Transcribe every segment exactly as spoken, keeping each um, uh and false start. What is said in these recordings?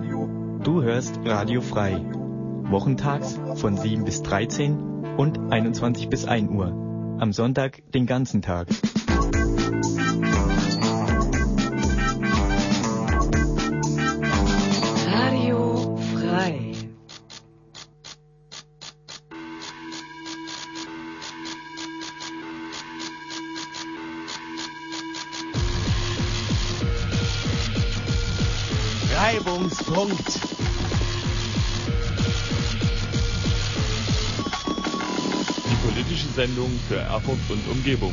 Radio. Du hörst Radio Frei. Wochentags von sieben bis dreizehn und einundzwanzig bis ein Uhr. Am Sonntag den ganzen Tag. Radio Frei. Reibungspunkt. Die politische Sendung für Erfurt und Umgebung.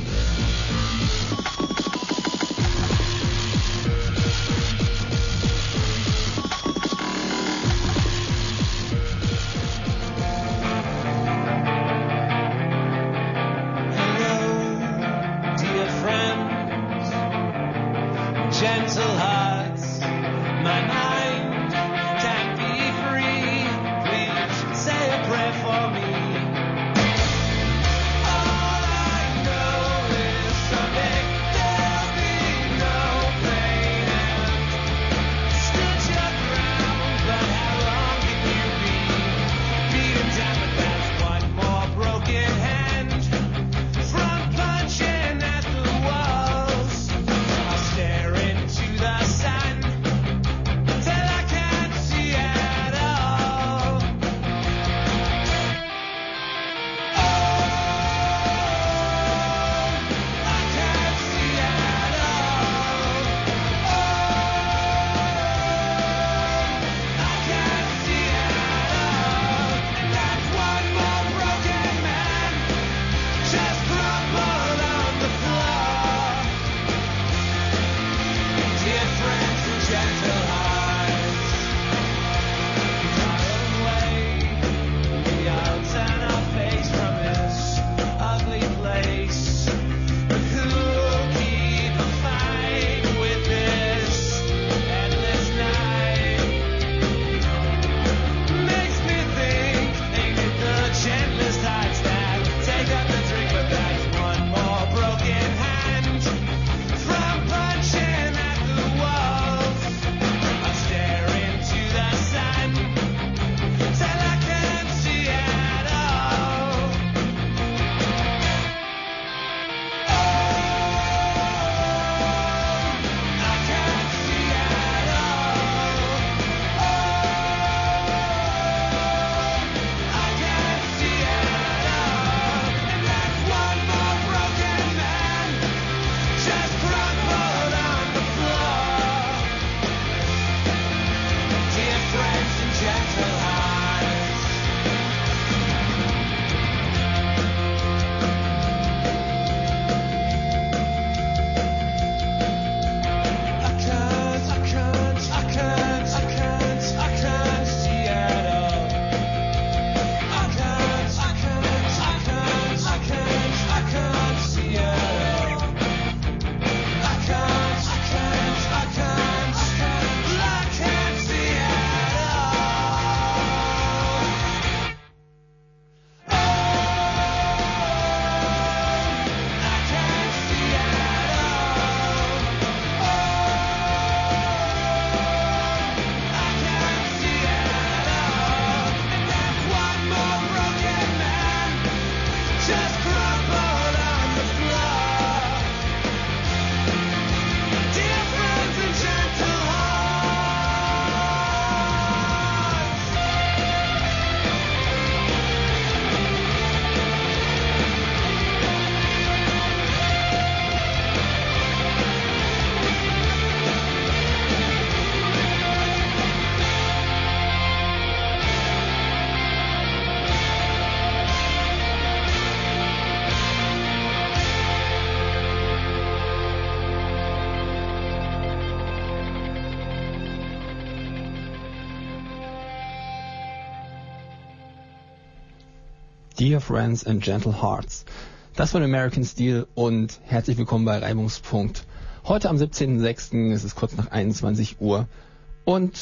Dear Friends and Gentle Hearts. Das von American Steel und herzlich willkommen bei Reibungspunkt. Heute am siebzehnten sechsten ist es kurz nach einundzwanzig Uhr und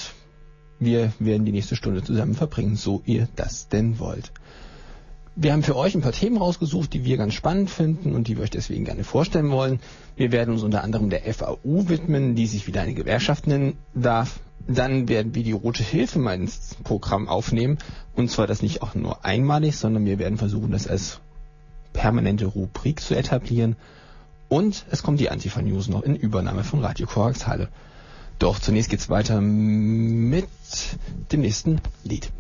wir werden die nächste Stunde zusammen verbringen, so ihr das denn wollt. Wir haben für euch ein paar Themen rausgesucht, die wir ganz spannend finden und die wir euch deswegen gerne vorstellen wollen. Wir werden uns unter anderem der F A U widmen, die sich wieder eine Gewerkschaft nennen darf. Dann werden wir die Rote Hilfe mal ins Programm aufnehmen. Und zwar das nicht auch nur einmalig, sondern wir werden versuchen, das als permanente Rubrik zu etablieren. Und es kommt die Antifa-News noch in Übernahme von Radio Korax Halle. Doch zunächst geht's weiter mit dem nächsten Lied.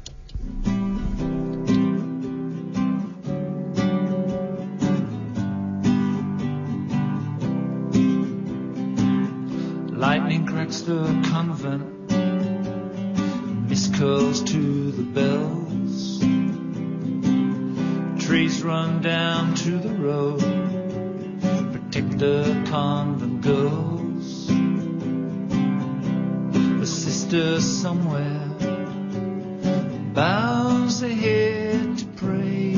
Lightning cracks the convent, mist curls to the bells, trees run down to the road, protect the convent girls. A sister somewhere bows her head to pray,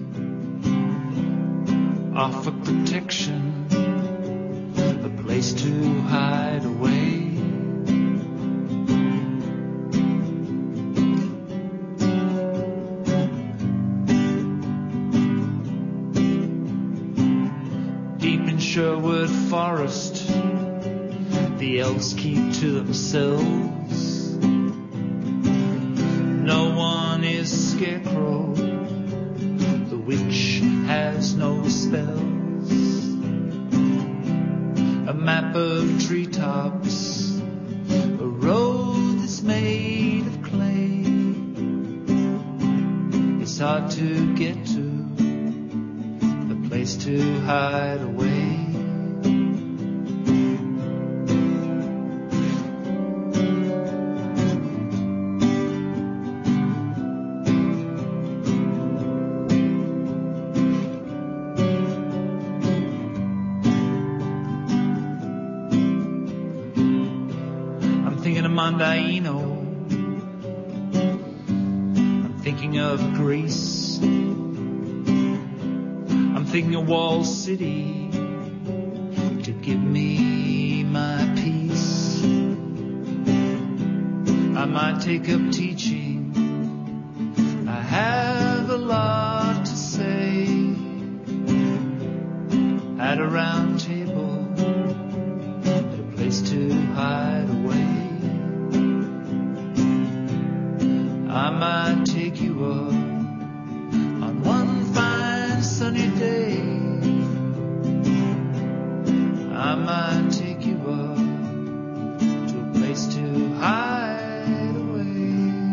offer protection, a place to hide away. Deep in Sherwood Forest, the elves keep to themselves. No one is scarecrow, the witch has no spells. A map of treetops, a road that's made of clay. It's hard to get to, a place to hide away. Mondaino. I'm thinking of Greece. I'm thinking of Wall City to give me my peace. I might take up teaching. I have a lot to say at a round table, at a place to hide away. I might take you up on one fine sunny day. I might take you up to a place to hide away.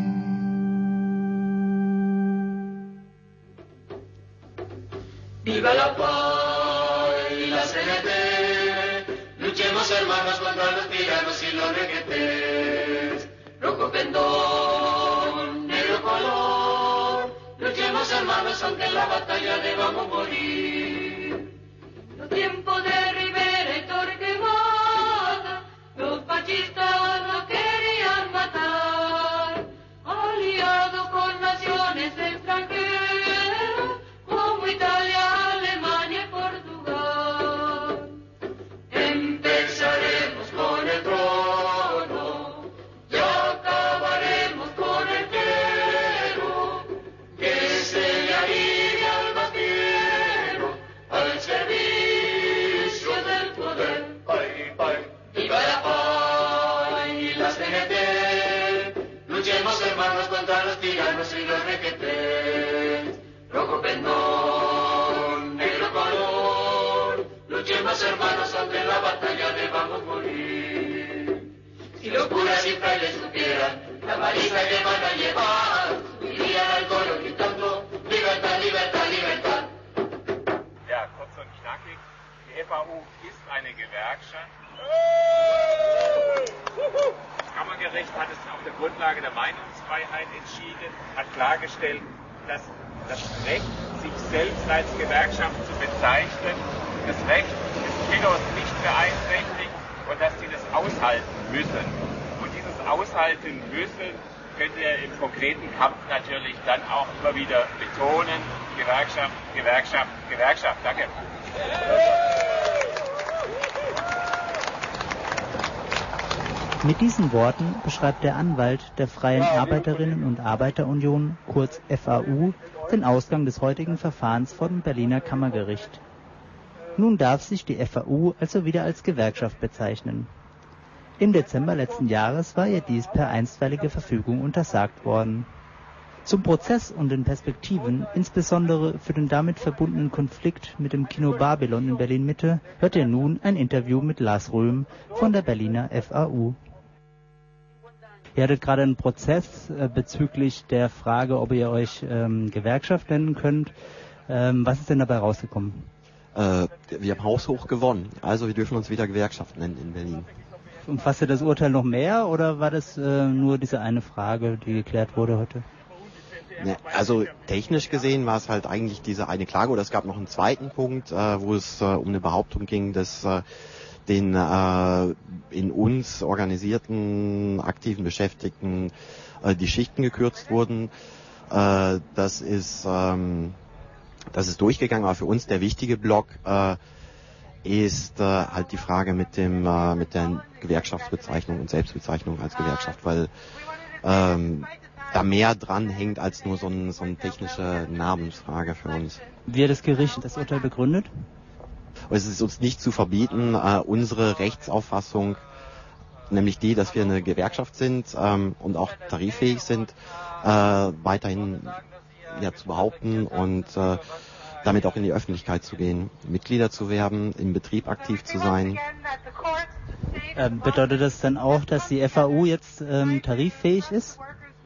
Viva la paz y la C N T, luchemos hermanos contra los tiranos y los requetés. Rojo pendón, negro color, luchemos hermanos aunque en la batalla debamos morir. Los tiempos de Rivera y Torquemada, los fascistas nos querían matar, aliados con naciones extranjeras como Italia, Alemania y Portugal. Empezaremos con el trono, ya acabaremos con el clero, que se le alivie al más fiero, al servicio del poder. Ay, ay. Viva la paz y la C N T, luchemos hermanos contra los tiranos y los requetés. Rojo pendón, negro color, luchemos hermanos aunque en la batalla debamos morir. Si los curas y frailes supieran la paliza que van a llevar, irían al coro gritando libertad, libertad, libertad. Ja, kurz und knackig. Die F A U ist eine Gewerkschaft. Das Kammergericht hat es auf der Grundlage der Meinungsfreiheit entschieden, hat klargestellt, dass das Recht, sich selbst als Gewerkschaft zu bezeichnen, das Recht des Kinos nicht beeinträchtigt und dass sie das aushalten müssen. Und dieses Aushalten müssen könnt ihr im konkreten Kampf natürlich dann auch immer wieder betonen. Gewerkschaft, Gewerkschaft, Gewerkschaft. Danke. Mit diesen Worten beschreibt der Anwalt der Freien Arbeiterinnen und Arbeiterunion, kurz F A U, den Ausgang des heutigen Verfahrens vor dem Berliner Kammergericht. Nun darf sich die F A U also wieder als Gewerkschaft bezeichnen. Im Dezember letzten Jahres war ihr dies per einstweilige Verfügung untersagt worden. Zum Prozess und den Perspektiven, insbesondere für den damit verbundenen Konflikt mit dem Kino Babylon in Berlin-Mitte, hört ihr nun ein Interview mit Lars Röhm von der Berliner F A U. Ihr hattet gerade einen Prozess äh, bezüglich der Frage, ob ihr euch ähm, Gewerkschaft nennen könnt. Ähm, was ist denn dabei rausgekommen? Äh, wir haben haushoch gewonnen, also wir dürfen uns wieder Gewerkschaft nennen in Berlin. Umfasste das Urteil noch mehr oder war das äh, nur diese eine Frage, die geklärt wurde heute? Ne, also technisch gesehen war es halt eigentlich diese eine Klage, oder es gab noch einen zweiten Punkt, äh, wo es äh, um eine Behauptung ging, dass äh, den äh, in uns organisierten aktiven Beschäftigten äh, die Schichten gekürzt wurden. Äh, das ist ähm, das ist durchgegangen, aber für uns der wichtige Block äh, ist äh, halt die Frage mit dem äh, mit der Gewerkschaftsbezeichnung und Selbstbezeichnung als Gewerkschaft, weil ähm, da mehr dran hängt als nur so, ein, so eine technische Namensfrage für uns. Wie hat das Gericht das Urteil begründet? Es ist uns nicht zu verbieten, äh, unsere Rechtsauffassung, nämlich die, dass wir eine Gewerkschaft sind ähm, und auch tariffähig sind, äh, weiterhin ja, zu behaupten und äh, damit auch in die Öffentlichkeit zu gehen, Mitglieder zu werben, im Betrieb aktiv zu sein. Äh, bedeutet das dann auch, dass die F A U jetzt ähm, tariffähig ist?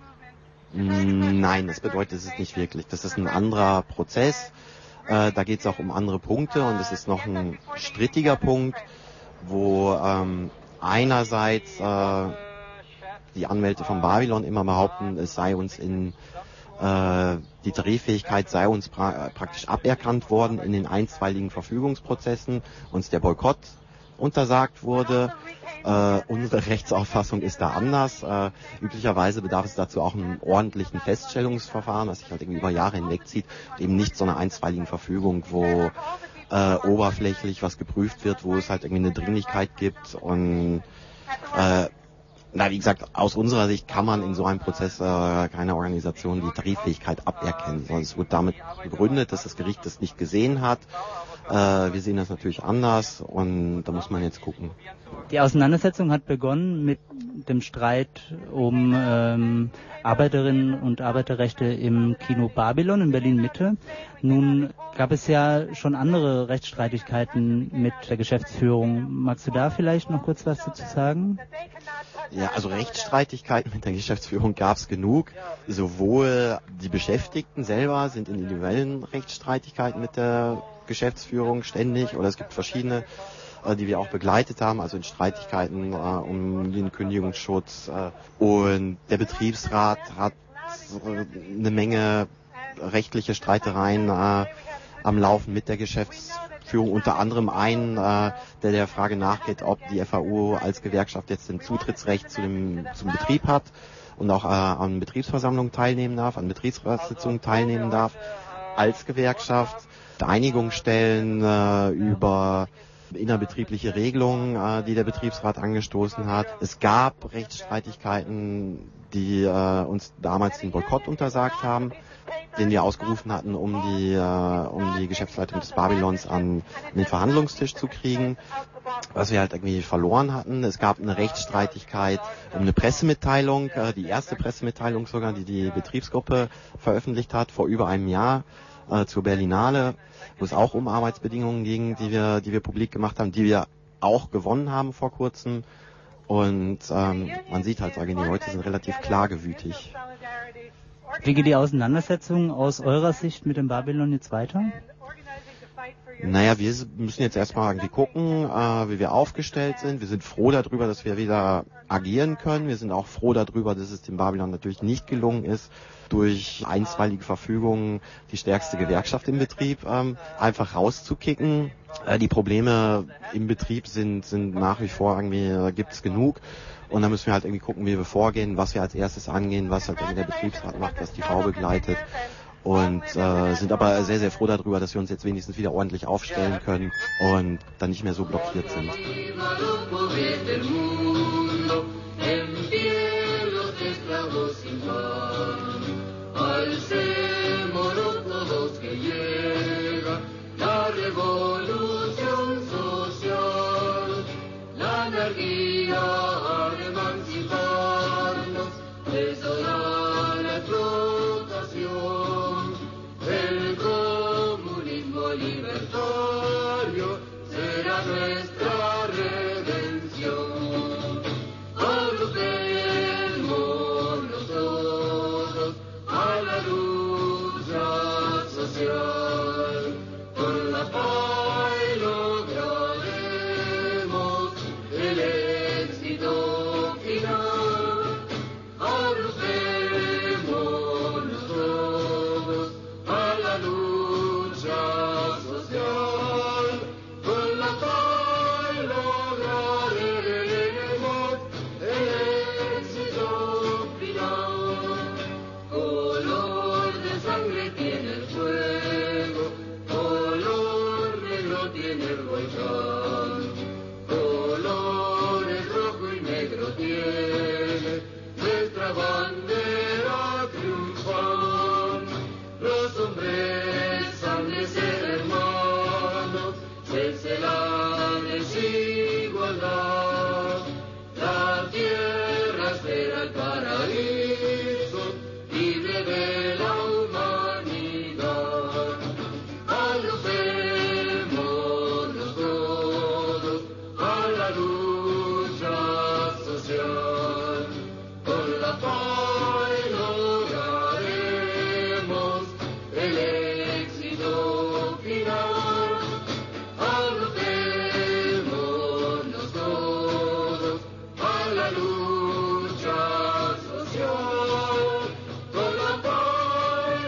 Nein, das bedeutet es nicht wirklich. Das ist ein anderer Prozess. Äh, da geht es auch um andere Punkte und es ist noch ein strittiger Punkt, wo ähm, einerseits äh, die Anwälte von Babylon immer behaupten, es sei uns in äh, die Tariffähigkeit sei uns pra- praktisch aberkannt worden in den einstweiligen Verfügungsprozessen, uns der Boykott untersagt wurde. Äh, unsere Rechtsauffassung ist da anders. Äh, üblicherweise bedarf es dazu auch einem ordentlichen Feststellungsverfahren, das sich halt irgendwie über Jahre hinwegzieht, eben nicht so einer einstweiligen Verfügung, wo äh, oberflächlich was geprüft wird, wo es halt irgendwie eine Dringlichkeit gibt und äh, na, wie gesagt, aus unserer Sicht kann man in so einem Prozess äh, keine Organisation die Tariffähigkeit aberkennen, sondern es wird damit begründet, dass das Gericht das nicht gesehen hat. Äh, wir sehen das natürlich anders und da muss man jetzt gucken. Die Auseinandersetzung hat begonnen mit dem Streit um ähm, Arbeiterinnen und Arbeiterrechte im Kino Babylon in Berlin-Mitte. Nun gab es ja schon andere Rechtsstreitigkeiten mit der Geschäftsführung. Magst du da vielleicht noch kurz was dazu sagen? Ja, also Rechtsstreitigkeiten mit der Geschäftsführung gab es genug. Sowohl die Beschäftigten selber sind in individuellen Rechtsstreitigkeiten mit der Geschäftsführung ständig, oder es gibt verschiedene, äh, die wir auch begleitet haben, also in Streitigkeiten äh, um den Kündigungsschutz. Äh, und der Betriebsrat hat äh, eine Menge rechtliche Streitereien äh, am Laufen mit der Geschäftsführung, unter anderem einen, äh, der der Frage nachgeht, ob die F A U als Gewerkschaft jetzt ein Zutrittsrecht zu dem, zum Betrieb hat und auch äh, an Betriebsversammlungen teilnehmen darf, an Betriebsratssitzungen teilnehmen darf als Gewerkschaft, Einigung stellen äh, über innerbetriebliche Regelungen, äh, die der Betriebsrat angestoßen hat. Es gab Rechtsstreitigkeiten, die äh, uns damals den Boykott untersagt haben, den wir ausgerufen hatten, um die, äh, um die Geschäftsleitung des Babylons an den Verhandlungstisch zu kriegen, was wir halt irgendwie verloren hatten. Es gab eine Rechtsstreitigkeit um eine Pressemitteilung, äh, die erste Pressemitteilung sogar, die die Betriebsgruppe veröffentlicht hat, vor über einem Jahr äh, zur Berlinale, wo es auch um Arbeitsbedingungen ging, die wir, die wir publik gemacht haben, die wir auch gewonnen haben vor kurzem. Und ähm, man sieht halt, sagen die Leute sind relativ klagewütig. Wie geht die Auseinandersetzung aus eurer Sicht mit dem Babylon jetzt weiter? Naja, wir müssen jetzt erstmal irgendwie gucken, äh, wie wir aufgestellt sind. Wir sind froh darüber, dass wir wieder agieren können. Wir sind auch froh darüber, dass es dem Babylon natürlich nicht gelungen ist, durch einstweilige Verfügungen die stärkste Gewerkschaft im Betrieb ähm, einfach rauszukicken. Äh, die Probleme im Betrieb sind, sind nach wie vor irgendwie, äh, gibt es genug. Und da müssen wir halt irgendwie gucken, wie wir vorgehen, was wir als erstes angehen, was halt irgendwie der Betriebsrat macht, was die Frau begleitet. Und äh, sind aber sehr, sehr froh darüber, dass wir uns jetzt wenigstens wieder ordentlich aufstellen können und dann nicht mehr so blockiert sind. La energía paraíso libre de la humanidad. Agrupémonos todos a la lucha social. Con la paz lograremos el éxito final. Agrupémonos todos a la lucha social. Con la paz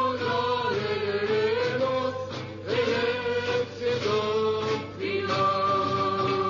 lograremos el éxito final.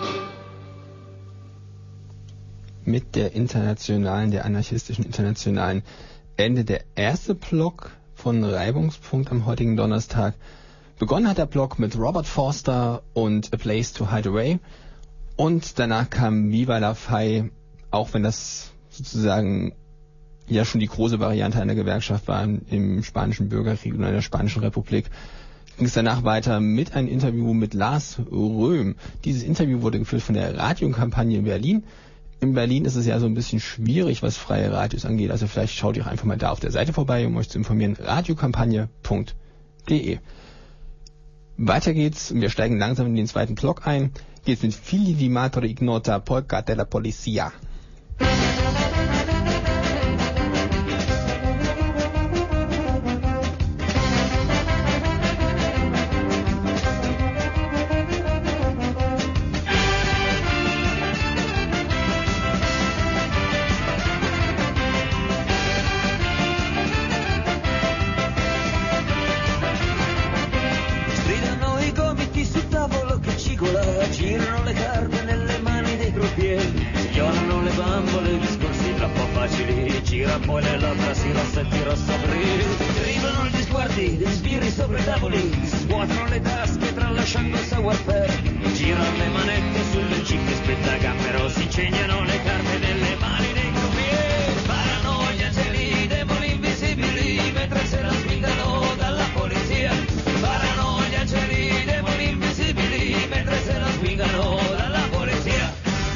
Mit der internationalen, der anarchistischen Internationalen Ende der erste Block von Reibungspunkt am heutigen Donnerstag. Begonnen hat der Block mit Robert Forster und A Place to Hide Away und danach kam Viva la Fay, auch wenn das sozusagen ja schon die große Variante einer Gewerkschaft war im spanischen Bürgerkrieg und in der Spanischen Republik, ging es danach weiter mit einem Interview mit Lars Röhm. Dieses Interview wurde geführt von der Radiokampagne in Berlin. In Berlin ist es ja so ein bisschen schwierig, was freie Radios angeht, also vielleicht schaut ihr auch einfach mal da auf der Seite vorbei, um euch zu informieren, radiokampagne punkt de. Weiter geht's, wir steigen langsam in den zweiten Block ein, geht's mit Figli di Madre Ignota, Polka della Polizia. Stridano i gomiti sul tavolo che cicola, girano le carte nelle mani dei croupier, schiorano le bambole, discorsi troppo facili, gira poi le labbra, si rossa e tira sopri, arrivano gli sguardi degli sbirri sopra i tavoli, svuotano le tasche tralasciando il savoir-faire, girano le manette sulle cicche spettagamero, si incegnano le carte nelle mani dei croupier, sparano gli angeli, i demoni invisibili, mentre se la swingano dalla polizia, sparano gli angeli, i demoni invisibili, mentre se la swingano dalla polizia.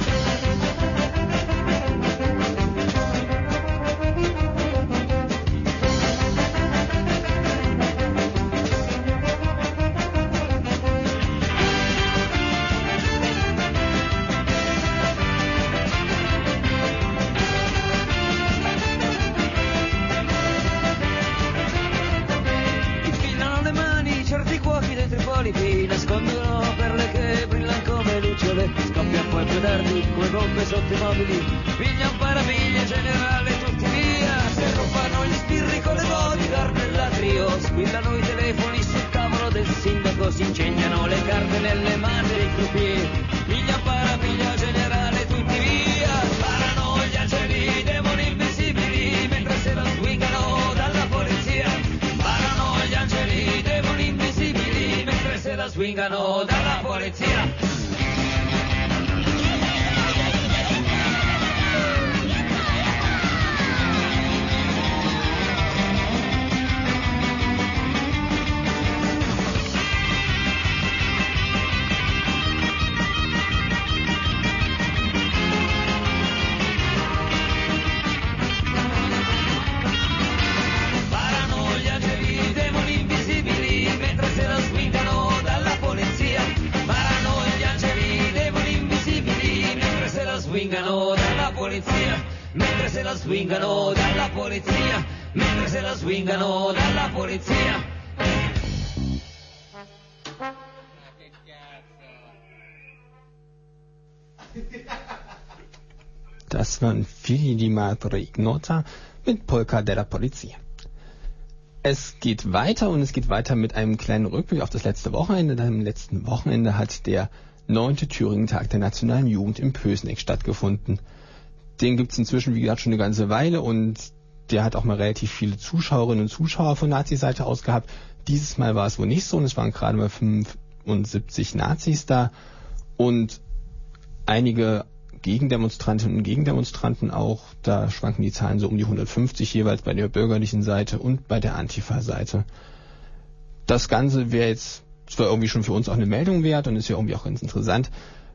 Infilano le mani, certi cuochi dei tripolipi, nascondono perle che brillano come lucciole, scoppia poi più tardi come bombe sotto i mobili, piglia un parapiglia generale tutti via, se non fanno gli spirri con le bodyguard nell'atrio, squillano i telefoni sul tavolo del sindaco, si incegnano le carte nelle mani dei croupier, piglia un parapiglia generale tutti via, sparano gli angeli, i demoni invisibili, mentre se la swingano dalla polizia, sparano gli angeli, i demoni invisibili, mentre se la swingano dalla polizia. Sparano gli angeli, i demoni invisibili, mentre se la swingano dalla polizia, sparano gli angeli, i demoni invisibili, mentre se la swingano dalla polizia, mentre se la swingano dalla polizia, mentre se la swingano dalla polizia. Das waren Figli di Madre Ignota mit Polka della Polizia. Es geht weiter und es geht weiter mit einem kleinen Rückblick auf das letzte Wochenende. Am letzten Wochenende hat der neunte Thüringen-Tag der nationalen Jugend im Pößneck stattgefunden. Den gibt es inzwischen, wie gesagt, schon eine ganze Weile und der hat auch mal relativ viele Zuschauerinnen und Zuschauer von Nazi-Seite aus gehabt. Dieses Mal war es wohl nicht so und es waren gerade mal fünfundsiebzig Nazis da und einige Gegendemonstrantinnen und Gegendemonstranten auch. Da schwanken die Zahlen so um die hundertfünfzig jeweils bei der bürgerlichen Seite und bei der Antifa-Seite. Das Ganze wäre jetzt zwar irgendwie schon für uns auch eine Meldung wert und ist ja irgendwie auch ganz interessant,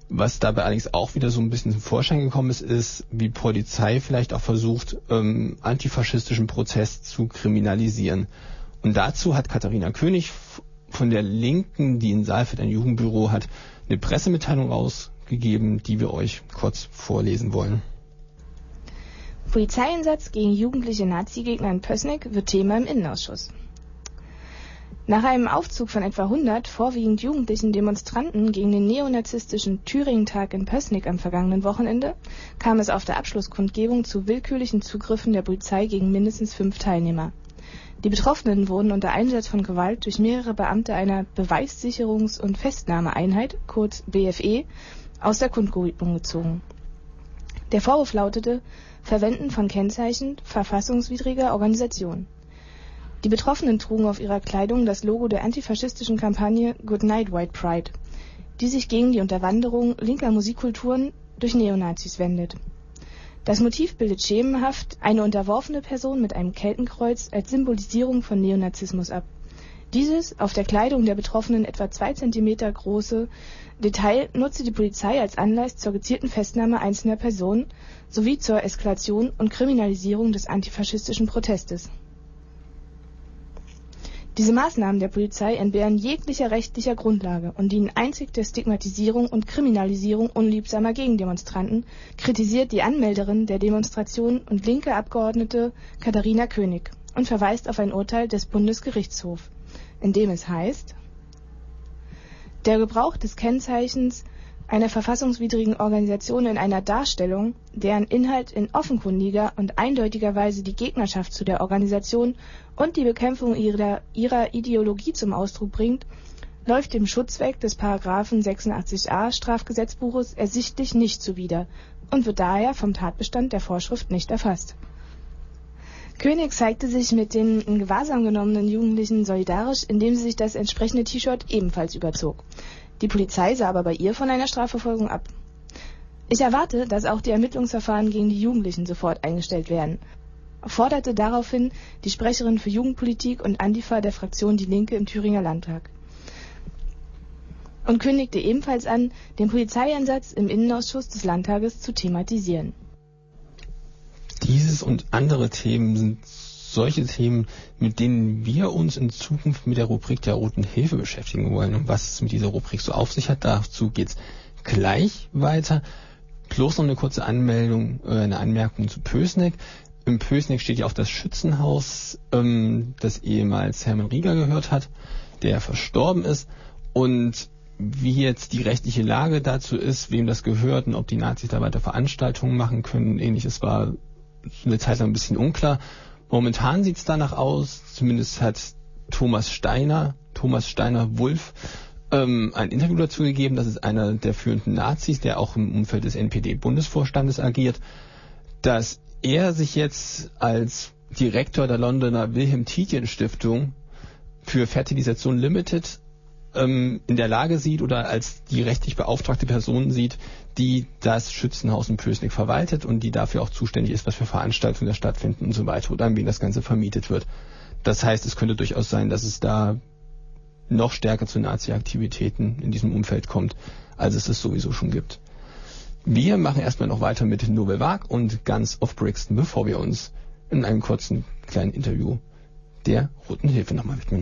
Was dabei allerdings auch wieder so ein bisschen zum Vorschein gekommen ist, ist, wie Polizei vielleicht auch versucht, ähm, antifaschistischen Protest zu kriminalisieren. Und dazu hat Katharina König von der Linken, die in Saalfeld ein Jugendbüro hat, eine Pressemitteilung rausgegeben, die wir euch kurz vorlesen wollen. Polizeieinsatz gegen jugendliche Nazi-Gegner in Pößneck wird Thema im Innenausschuss. Nach einem Aufzug von etwa hundert vorwiegend jugendlichen Demonstranten gegen den neonazistischen Thüringen-Tag in Pößneck am vergangenen Wochenende kam es auf der Abschlusskundgebung zu willkürlichen Zugriffen der Polizei gegen mindestens fünf Teilnehmer. Die Betroffenen wurden unter Einsatz von Gewalt durch mehrere Beamte einer Beweissicherungs- und Festnahmeeinheit, kurz B F E, aus der Kundgebung gezogen. Der Vorwurf lautete Verwenden von Kennzeichen verfassungswidriger Organisation. Die Betroffenen trugen auf ihrer Kleidung das Logo der antifaschistischen Kampagne Good Night White Pride, die sich gegen die Unterwanderung linker Musikkulturen durch Neonazis wendet. Das Motiv bildet schemenhaft eine unterworfene Person mit einem Keltenkreuz als Symbolisierung von Neonazismus ab. Dieses auf der Kleidung der Betroffenen etwa zwei Zentimeter große Detail nutzte die Polizei als Anlass zur gezielten Festnahme einzelner Personen sowie zur Eskalation und Kriminalisierung des antifaschistischen Protestes. Diese Maßnahmen der Polizei entbehren jeglicher rechtlicher Grundlage und dienen einzig der Stigmatisierung und Kriminalisierung unliebsamer Gegendemonstranten, kritisiert die Anmelderin der Demonstration und linke Abgeordnete Katharina König und verweist auf ein Urteil des Bundesgerichtshofs, in dem es heißt: Der Gebrauch des Kennzeichens einer verfassungswidrigen Organisation in einer Darstellung, deren Inhalt in offenkundiger und eindeutiger Weise die Gegnerschaft zu der Organisation und die Bekämpfung ihrer, ihrer Ideologie zum Ausdruck bringt, läuft dem Schutzzweck des Paragraphen sechsundachtzig a Strafgesetzbuches ersichtlich nicht zuwider und wird daher vom Tatbestand der Vorschrift nicht erfasst. König zeigte sich mit den in Gewahrsam genommenen Jugendlichen solidarisch, indem sie sich das entsprechende T-Shirt ebenfalls überzog. Die Polizei sah aber bei ihr von einer Strafverfolgung ab. Ich erwarte, dass auch die Ermittlungsverfahren gegen die Jugendlichen sofort eingestellt werden, forderte daraufhin die Sprecherin für Jugendpolitik und Antifa der Fraktion Die Linke im Thüringer Landtag und kündigte ebenfalls an, den Polizeieinsatz im Innenausschuss des Landtages zu thematisieren. Dieses und andere Themen sind solche Themen, mit denen wir uns in Zukunft mit der Rubrik der Roten Hilfe beschäftigen wollen. Und was es mit dieser Rubrik so auf sich hat, dazu geht's gleich weiter. Bloß noch eine kurze Anmeldung, äh, eine Anmerkung zu Pößneck. Im Pößneck steht ja auch das Schützenhaus, ähm, das ehemals Hermann Rieger gehört hat, der verstorben ist. Und wie jetzt die rechtliche Lage dazu ist, wem das gehört und ob die Nazis da weiter Veranstaltungen machen können, ähnliches war eine Zeit lang ein bisschen unklar. Momentan sieht es danach aus, zumindest hat Thomas Steiner, Thomas Steiner-Wulff, ähm, ein Interview dazu gegeben. Das ist einer der führenden Nazis, der auch im Umfeld des N P D-Bundesvorstandes agiert, dass er sich jetzt als Direktor der Londoner Wilhelm-Tietjen-Stiftung für Fertilisation Limited ähm, in der Lage sieht oder als die rechtlich beauftragte Person sieht, die das Schützenhaus in Pößneck verwaltet und die dafür auch zuständig ist, was für Veranstaltungen da stattfinden und so weiter oder an wen das Ganze vermietet wird. Das heißt, es könnte durchaus sein, dass es da noch stärker zu Nazi-Aktivitäten in diesem Umfeld kommt, als es es sowieso schon gibt. Wir machen erstmal noch weiter mit Nobel Wag und Guns of Brixton, bevor wir uns in einem kurzen kleinen Interview der Roten Hilfe nochmal widmen.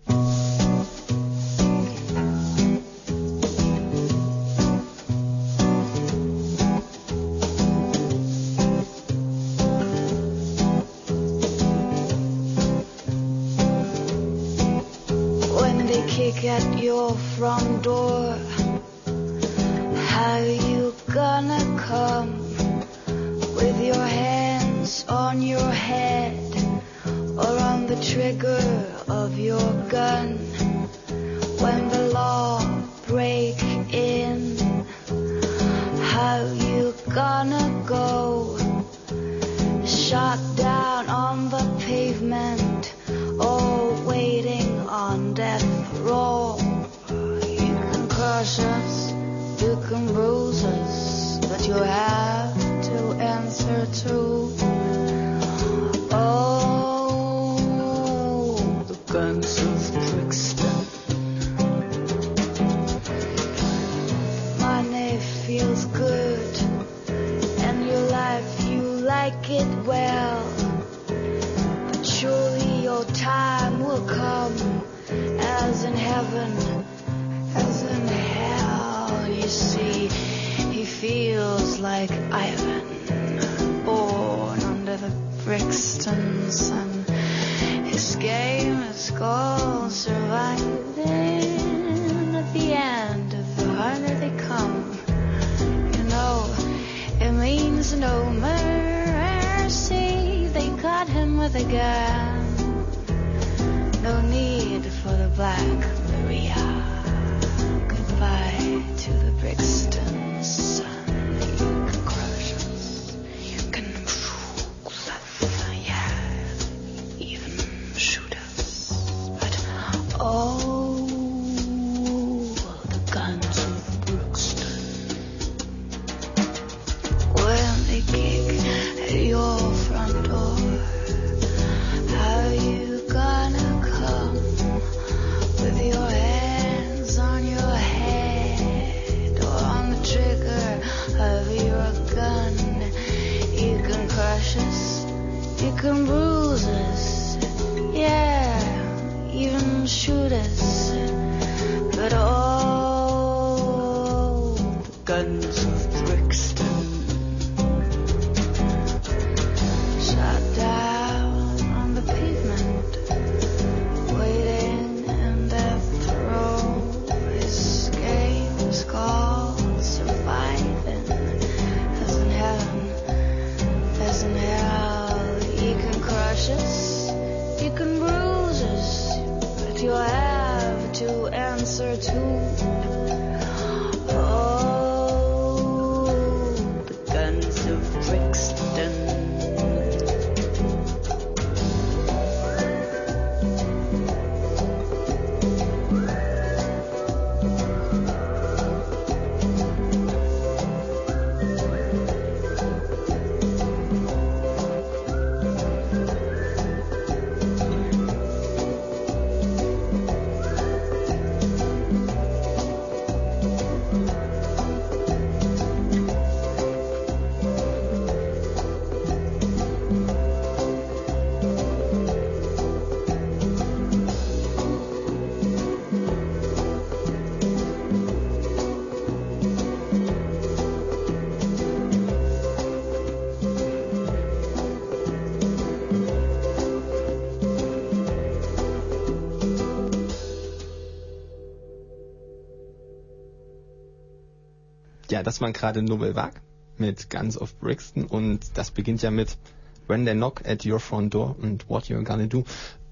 At your front door, how you gonna come with your hands on your head or on the trigger of your gun when the law break in? How you gonna go shot down on the pavement or waiting on death row? You can crush us, you can bruise us, but you have to answer to oh, the guns of Brixton. My name like it well. But surely your time will come, as in heaven, as in hell. You see, he feels like Ivan, born under the Brixton sun. His game is called surviving. At the end, the harder they come, you know, it means no mercy. They got him with a gun. No need for the Black Maria. Goodbye to the Brixton sun. You can crush us. You can yeah, even shoot us. But oh, the guns of Brixton. When they kick at your front door, how you gonna come with your hands on your head or on the trigger of your gun? You can crush us, you can bruise us, yeah, even shoot us. But oh, the guns of Brixton shot down on the pavement, waiting in death row. His game is called surviving, as in heaven, as in hell. You can crush us, you can bruise us, but you have to answer to oh, the guns of Brixton. Ja, das war gerade Noble Vague mit Guns of Brixton und das beginnt ja mit When they knock at your front door and what you're gonna do.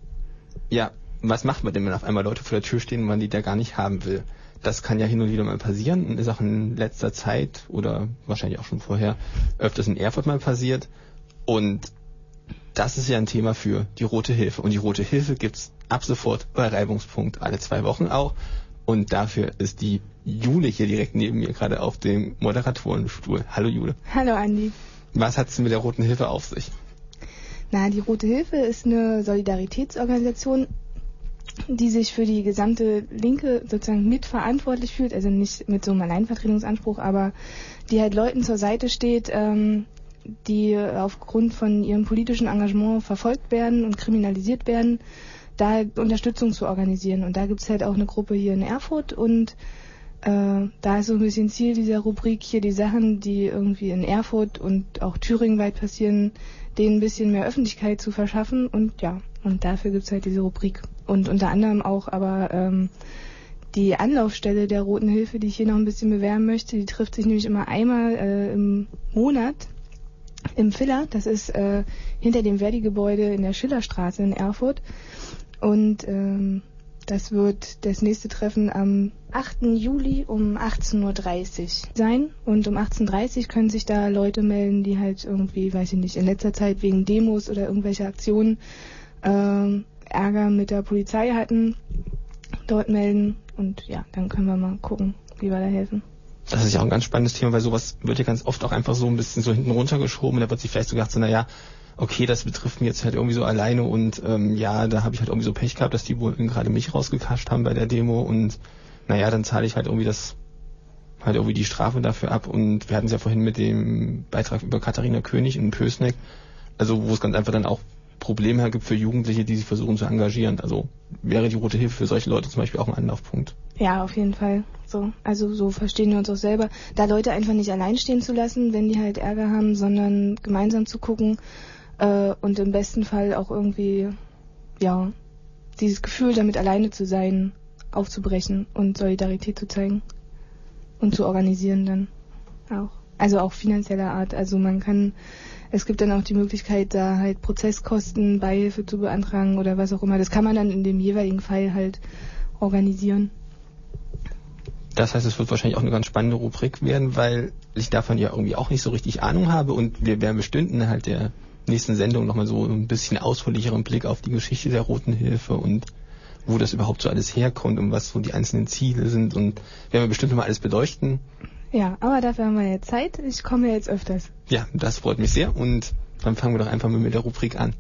Ja, was macht man denn, wenn auf einmal Leute vor der Tür stehen und man die da gar nicht haben will? Das kann ja hin und wieder mal passieren und ist auch in letzter Zeit oder wahrscheinlich auch schon vorher öfters in Erfurt mal passiert. Und das ist ja ein Thema für die Rote Hilfe. Und die Rote Hilfe gibt's ab sofort bei Reibungspunkt alle zwei Wochen auch. Und dafür ist die Jule hier direkt neben mir, gerade auf dem Moderatorenstuhl. Hallo Jule. Hallo Andi. Was hat's mit der Roten Hilfe auf sich? Na, die Rote Hilfe ist eine Solidaritätsorganisation, die sich für die gesamte Linke sozusagen mitverantwortlich fühlt, also nicht mit so einem Alleinvertretungsanspruch, aber die halt Leuten zur Seite steht, ähm, die aufgrund von ihrem politischen Engagement verfolgt werden und kriminalisiert werden, da halt Unterstützung zu organisieren. Und da gibt's halt auch eine Gruppe hier in Erfurt und äh, da ist so ein bisschen Ziel dieser Rubrik hier die Sachen, die irgendwie in Erfurt und auch thüringenweit passieren, denen ein bisschen mehr Öffentlichkeit zu verschaffen und ja, und dafür gibt's halt diese Rubrik. Und unter anderem auch aber ähm, die Anlaufstelle der Roten Hilfe, die ich hier noch ein bisschen bewerben möchte, die trifft sich nämlich immer einmal äh, im Monat im Villa, das ist äh, hinter dem Verdi-Gebäude in der Schillerstraße in Erfurt. Und ähm, das wird das nächste Treffen am achten Juli um achtzehn Uhr dreißig sein. Und um achtzehn Uhr dreißig können sich da Leute melden, die halt irgendwie, weiß ich nicht, in letzter Zeit wegen Demos oder irgendwelche Aktionen ähm, Ärger mit der Polizei hatten, dort melden. Und ja, dann können wir mal gucken, wie wir da helfen. Das ist ja auch ein ganz spannendes Thema, weil sowas wird ja ganz oft auch einfach so ein bisschen so hinten runtergeschoben. Da wird sich vielleicht so gedacht, so, naja, okay, das betrifft mich jetzt halt irgendwie so alleine und ähm, ja, da habe ich halt irgendwie so Pech gehabt, dass die Bullen gerade mich rausgekascht haben bei der Demo und naja, dann zahle ich halt irgendwie das halt irgendwie die Strafe dafür ab. Und wir hatten es ja vorhin mit dem Beitrag über Katharina König in Pößneck, also wo es ganz einfach dann auch Probleme her gibt für Jugendliche, die sich versuchen zu engagieren. Also wäre die Rote Hilfe für solche Leute zum Beispiel auch ein Anlaufpunkt. Ja, auf jeden Fall. So, also so verstehen wir uns auch selber, da Leute einfach nicht allein stehen zu lassen, wenn die halt Ärger haben, sondern gemeinsam zu gucken äh, und im besten Fall auch irgendwie, ja, dieses Gefühl, damit alleine zu sein, aufzubrechen und Solidarität zu zeigen und zu organisieren dann auch. Also auch finanzieller Art. Also man kann, es gibt dann auch die Möglichkeit, da halt Prozesskosten, Beihilfe zu beantragen oder was auch immer. Das kann man dann in dem jeweiligen Fall halt organisieren. Das heißt, es wird wahrscheinlich auch eine ganz spannende Rubrik werden, weil ich davon ja irgendwie auch nicht so richtig Ahnung habe und wir werden bestimmt innerhalb der nächsten Sendung nochmal so ein bisschen ausführlicheren Blick auf die Geschichte der Roten Hilfe und wo das überhaupt so alles herkommt und was so die einzelnen Ziele sind und werden wir bestimmt nochmal alles beleuchten. Ja, aber dafür haben wir jetzt Zeit. Ich komme jetzt öfters. Ja, das freut mich sehr und dann fangen wir doch einfach mal mit der Rubrik an.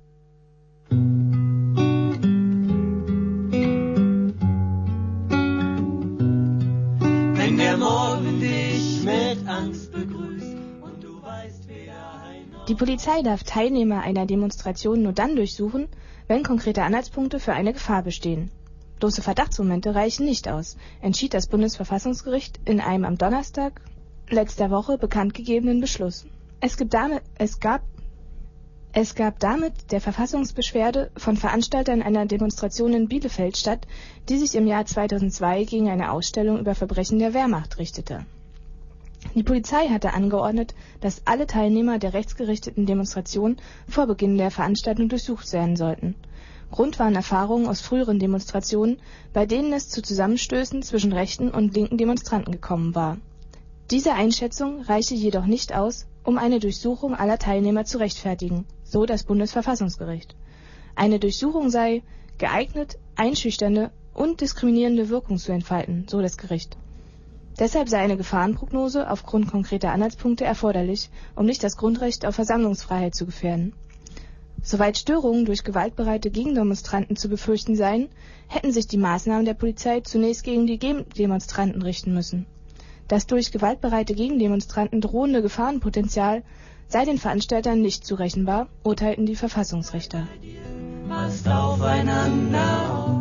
Wenn der Morgen dich mit Angst begrüßt und du weißt, wer ein... Die Polizei darf Teilnehmer einer Demonstration nur dann durchsuchen, wenn konkrete Anhaltspunkte für eine Gefahr bestehen. Bloße Verdachtsmomente reichen nicht aus, entschied das Bundesverfassungsgericht in einem am Donnerstag letzter Woche bekannt gegebenen Beschluss. Es, gibt damit, es, gab, es gab damit der Verfassungsbeschwerde von Veranstaltern einer Demonstration in Bielefeld statt, die sich im Jahr zweitausendzwei gegen eine Ausstellung über Verbrechen der Wehrmacht richtete. Die Polizei hatte angeordnet, dass alle Teilnehmer der rechtsgerichteten Demonstration vor Beginn der Veranstaltung durchsucht werden sollten. Grund waren Erfahrungen aus früheren Demonstrationen, bei denen es zu Zusammenstößen zwischen rechten und linken Demonstranten gekommen war. Diese Einschätzung reiche jedoch nicht aus, um eine Durchsuchung aller Teilnehmer zu rechtfertigen, so das Bundesverfassungsgericht. Eine Durchsuchung sei geeignet, einschüchternde und diskriminierende Wirkung zu entfalten, so das Gericht. Deshalb sei eine Gefahrenprognose aufgrund konkreter Anhaltspunkte erforderlich, um nicht das Grundrecht auf Versammlungsfreiheit zu gefährden. Soweit Störungen durch gewaltbereite Gegendemonstranten zu befürchten seien, hätten sich die Maßnahmen der Polizei zunächst gegen die Gegendemonstranten richten müssen. Das durch gewaltbereite Gegendemonstranten drohende Gefahrenpotenzial sei den Veranstaltern nicht zurechenbar, urteilten die Verfassungsrichter. Passt aufeinander auf.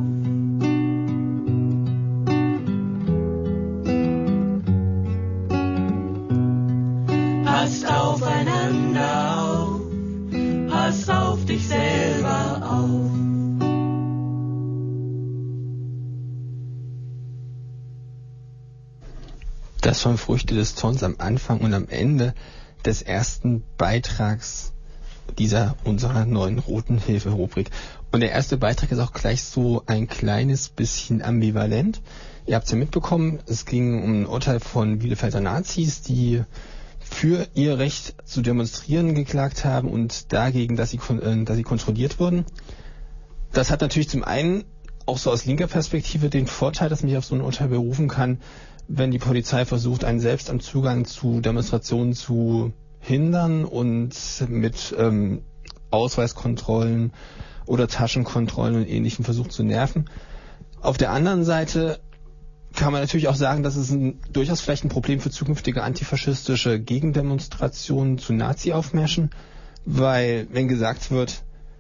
Passt aufeinander auf. Pass auf dich selber auf. Das waren Früchte des Zorns am Anfang und am Ende des ersten Beitrags dieser unserer neuen Roten Hilfe-Rubrik. Und der erste Beitrag ist auch gleich so ein kleines bisschen ambivalent. Ihr habt es ja mitbekommen, es ging um ein Urteil von Bielefelder Nazis, die für ihr Recht zu demonstrieren geklagt haben und dagegen, dass sie, äh, dass sie kontrolliert wurden. Das hat natürlich zum einen auch so aus linker Perspektive den Vorteil, dass mich auf so ein Urteil berufen kann, wenn die Polizei versucht, einen selbst am Zugang zu Demonstrationen zu hindern und mit ähm, Ausweiskontrollen oder Taschenkontrollen und Ähnlichem versucht zu nerven. Auf der anderen Seite kann man natürlich auch sagen, dass es ein, durchaus vielleicht ein Problem für zukünftige antifaschistische Gegendemonstrationen zu Nazi-Aufmärschen, weil wenn gesagt wird,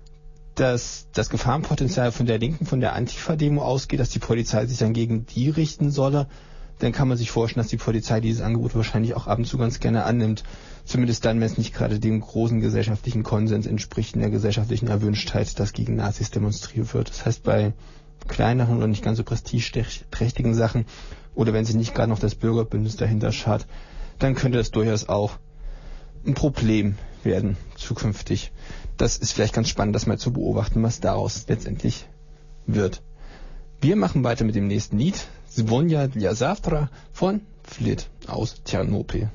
dass das Gefahrenpotenzial von der Linken, von der Antifa-Demo ausgeht, dass die Polizei sich dann gegen die richten solle, dann kann man sich vorstellen, dass die Polizei dieses Angebot wahrscheinlich auch ab und zu ganz gerne annimmt. Zumindest dann, wenn es nicht gerade dem großen gesellschaftlichen Konsens entspricht, in der gesellschaftlichen Erwünschtheit, dass gegen Nazis demonstriert wird. Das heißt, bei kleineren und nicht ganz so prestigeträchtigen Sachen oder wenn sich nicht gerade noch das Bürgerbündnis dahinter schart, dann könnte das durchaus auch ein Problem werden zukünftig. Das ist vielleicht ganz spannend, das mal zu beobachten, was daraus letztendlich wird. Wir machen weiter mit dem nächsten Lied. Zvonja dla Zavtra von Flit aus Ternopil.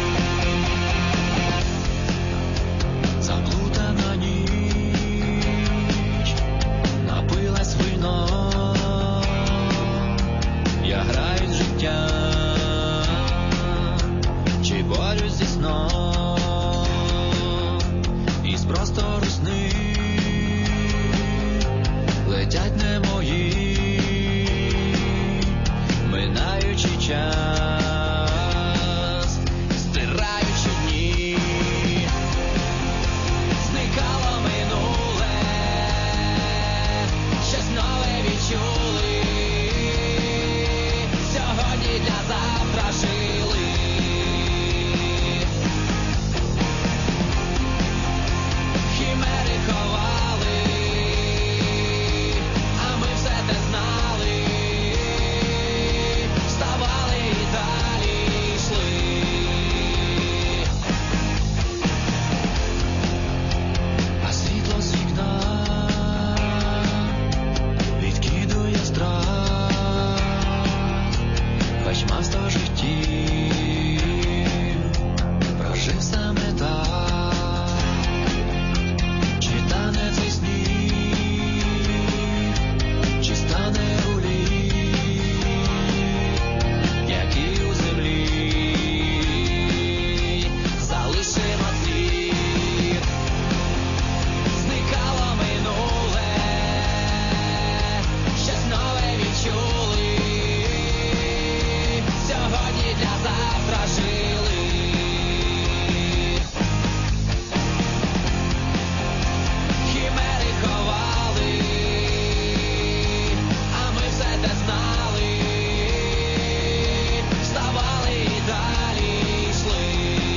Zaklutá na ní життя, чи борюсь зі сном, із простору сни летять не мої, минаючи час, стираючи дні, зникало минуле, щось нове відчули, сьогодні для завтра жили. Хімери ховали, а ми все те знали, вставали і далі йшли. А світло з вікна відкидує страх, хоч мав сто життів, прожив саме так. Чи тане цей сніг, чи стане у лід, як і у землі, залишимо слід. Зникало минуле, щось нове відчули, сьогодні для завтра жили. Хімери ховали, а ми все те знали, вставали і далі йшли.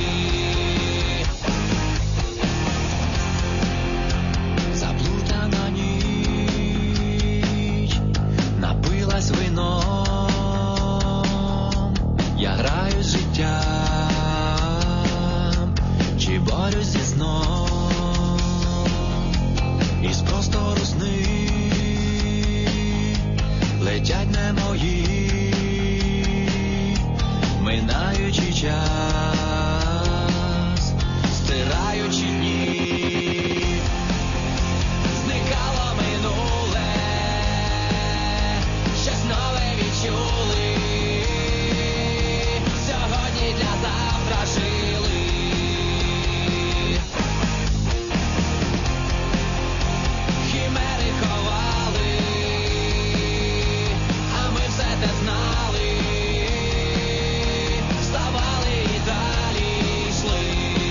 Заплутана ніч напилась вином, я граю з життям, чи борюсь зі сном, із простору сни летять не мої, минаючи час, стираючи дні, зникало минуле, щось нове відчули, сьогодні для завтра жили. Хімери ховали, а ми все те знали, вставали і далі йшли.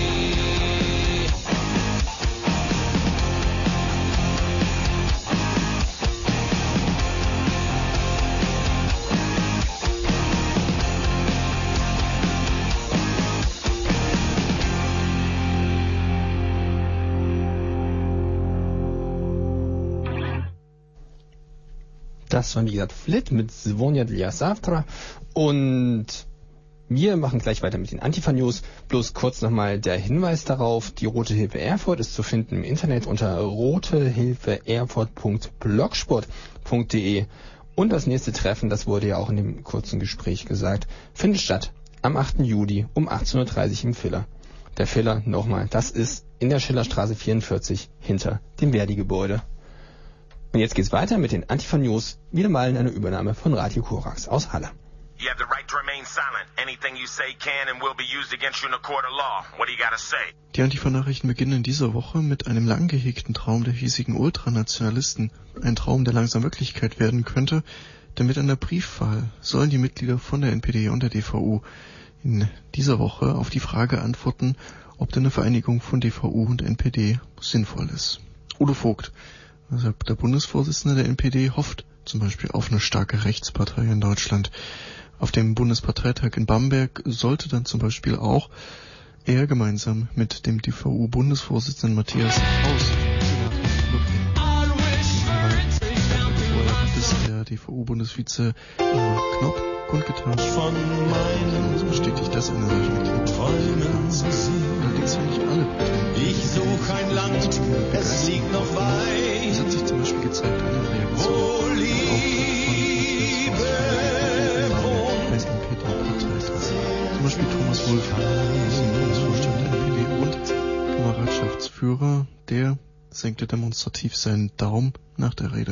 Das war, wie gesagt, Flit mit Zvonja dla Savtra. Und wir machen gleich weiter mit den Antifa-News. Bloß kurz nochmal der Hinweis darauf, die Rote Hilfe Erfurt ist zu finden im Internet unter rotehilfe erfurt punkt blogspot punkt de. Und das nächste Treffen, das wurde ja auch in dem kurzen Gespräch gesagt, findet statt am achten Juli um achtzehn Uhr dreißig im Filler. Der Filler, nochmal, das ist in der Schillerstraße vierundvierzig hinter dem Verdi-Gebäude. Und jetzt geht's weiter mit den Antifa-News, wieder mal in einer Übernahme von Radio Korax aus Halle. You have the right to remain silent. Anything you say can and will be used against you in a court of law. What do you gotta say? Die Antifa-Nachrichten beginnen in dieser Woche mit einem lang gehegten Traum der hiesigen Ultranationalisten. Ein Traum, der langsam Wirklichkeit werden könnte, denn mit einer Briefwahl sollen die Mitglieder von der N P D und der D V U in dieser Woche auf die Frage antworten, ob denn eine Vereinigung von D V U und N P D sinnvoll ist. Udo Vogt, also der Bundesvorsitzende der N P D, hofft zum Beispiel auf eine starke Rechtspartei in Deutschland. Auf dem Bundesparteitag in Bamberg sollte dann zum Beispiel auch er gemeinsam mit dem D V U-Bundesvorsitzenden Matthias Haus bis der D V U-Bundesvize Ingmar Knopp kundgetan. Allerdings bestätigt das eine solche Mitglieder. Allerdings haben nicht alle Parteien. Ich suche ein Land, es liegt noch weit. Das hat sich zum Beispiel gezeigt an den Reaktionen. Wo Liebe wohnt. Zum Beispiel Thomas Wolf, Bundesvorstand der N P D und Kameradschaftsführer, der senkte demonstrativ seinen Daumen nach der Rede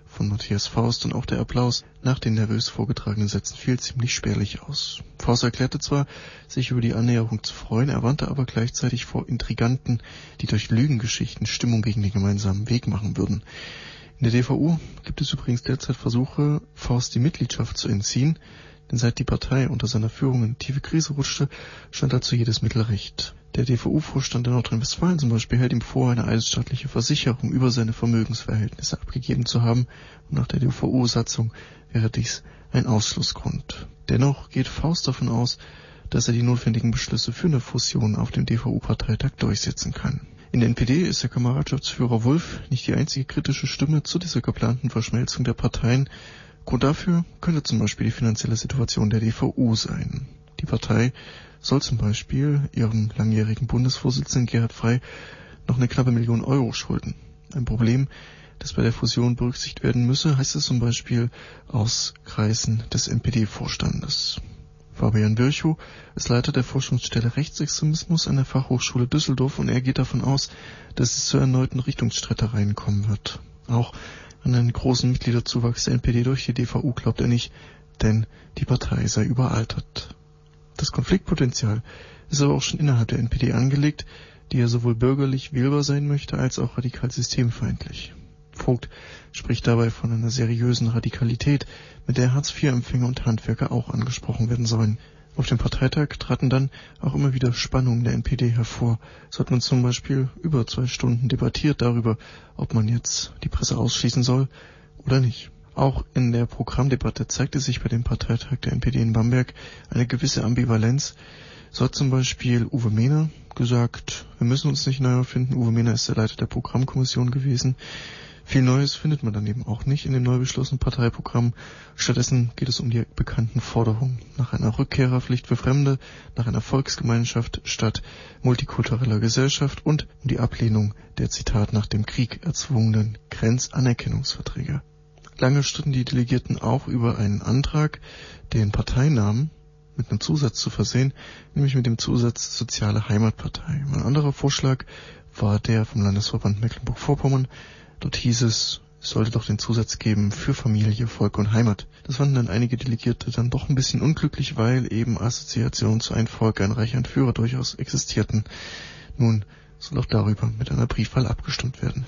von Matthias Faust und auch der Applaus nach den nervös vorgetragenen Sätzen fiel ziemlich spärlich aus. Faust erklärte zwar, sich über die Annäherung zu freuen, er warnte aber gleichzeitig vor Intriganten, die durch Lügengeschichten Stimmung gegen den gemeinsamen Weg machen würden. In der D V U gibt es übrigens derzeit Versuche, Faust die Mitgliedschaft zu entziehen, denn seit die Partei unter seiner Führung in tiefe Krise rutschte, stand dazu jedes Mittel recht. Der D V U-Vorstand in Nordrhein-Westfalen zum Beispiel hält ihm vor, eine eidesstattliche Versicherung über seine Vermögensverhältnisse abgegeben zu haben, und nach der D V U-Satzung wäre dies ein Ausschlussgrund. Dennoch geht Faust davon aus, dass er die notwendigen Beschlüsse für eine Fusion auf dem D V U-Parteitag durchsetzen kann. In der N P D ist der Kameradschaftsführer Wulff nicht die einzige kritische Stimme zu dieser geplanten Verschmelzung der Parteien. Grund dafür könnte zum Beispiel die finanzielle Situation der D V U sein. Die Partei soll zum Beispiel ihrem langjährigen Bundesvorsitzenden Gerhard Frey noch eine knappe Million Euro schulden. Ein Problem, das bei der Fusion berücksichtigt werden müsse, heißt es zum Beispiel aus Kreisen des N P D-Vorstandes. Fabian Virchow ist Leiter der Forschungsstelle Rechtsextremismus an der Fachhochschule Düsseldorf und er geht davon aus, dass es zu erneuten Richtungsstreitereien kommen wird. Auch an einen großen Mitgliederzuwachs der N P D durch die D V U glaubt er nicht, denn die Partei sei überaltert. Das Konfliktpotenzial ist aber auch schon innerhalb der N P D angelegt, die ja sowohl bürgerlich wählbar sein möchte, als auch radikal systemfeindlich. Vogt spricht dabei von einer seriösen Radikalität, mit der Hartz-vier-Empfänger und Handwerker auch angesprochen werden sollen. Auf dem Parteitag traten dann auch immer wieder Spannungen der N P D hervor. So hat man zum Beispiel über zwei Stunden debattiert darüber, ob man jetzt die Presse ausschließen soll oder nicht. Auch in der Programmdebatte zeigte sich bei dem Parteitag der N P D in Bamberg eine gewisse Ambivalenz. So hat zum Beispiel Uwe Mehner gesagt, wir müssen uns nicht neu erfinden. Uwe Mehner ist der Leiter der Programmkommission gewesen. Viel Neues findet man daneben auch nicht in dem neu beschlossenen Parteiprogramm. Stattdessen geht es um die bekannten Forderungen nach einer Rückkehrerpflicht für Fremde, nach einer Volksgemeinschaft statt multikultureller Gesellschaft und um die Ablehnung der, Zitat, nach dem Krieg erzwungenen Grenzanerkennungsverträge. Lange stritten die Delegierten auch über einen Antrag, den Parteinamen mit einem Zusatz zu versehen, nämlich mit dem Zusatz Soziale Heimatpartei. Ein anderer Vorschlag war der vom Landesverband Mecklenburg-Vorpommern. Dort hieß es, es sollte doch den Zusatz geben für Familie, Volk und Heimat. Das fanden dann einige Delegierte dann doch ein bisschen unglücklich, weil eben Assoziationen zu ein Volk, ein Reich, ein Führer durchaus existierten. Nun soll auch darüber mit einer Briefwahl abgestimmt werden.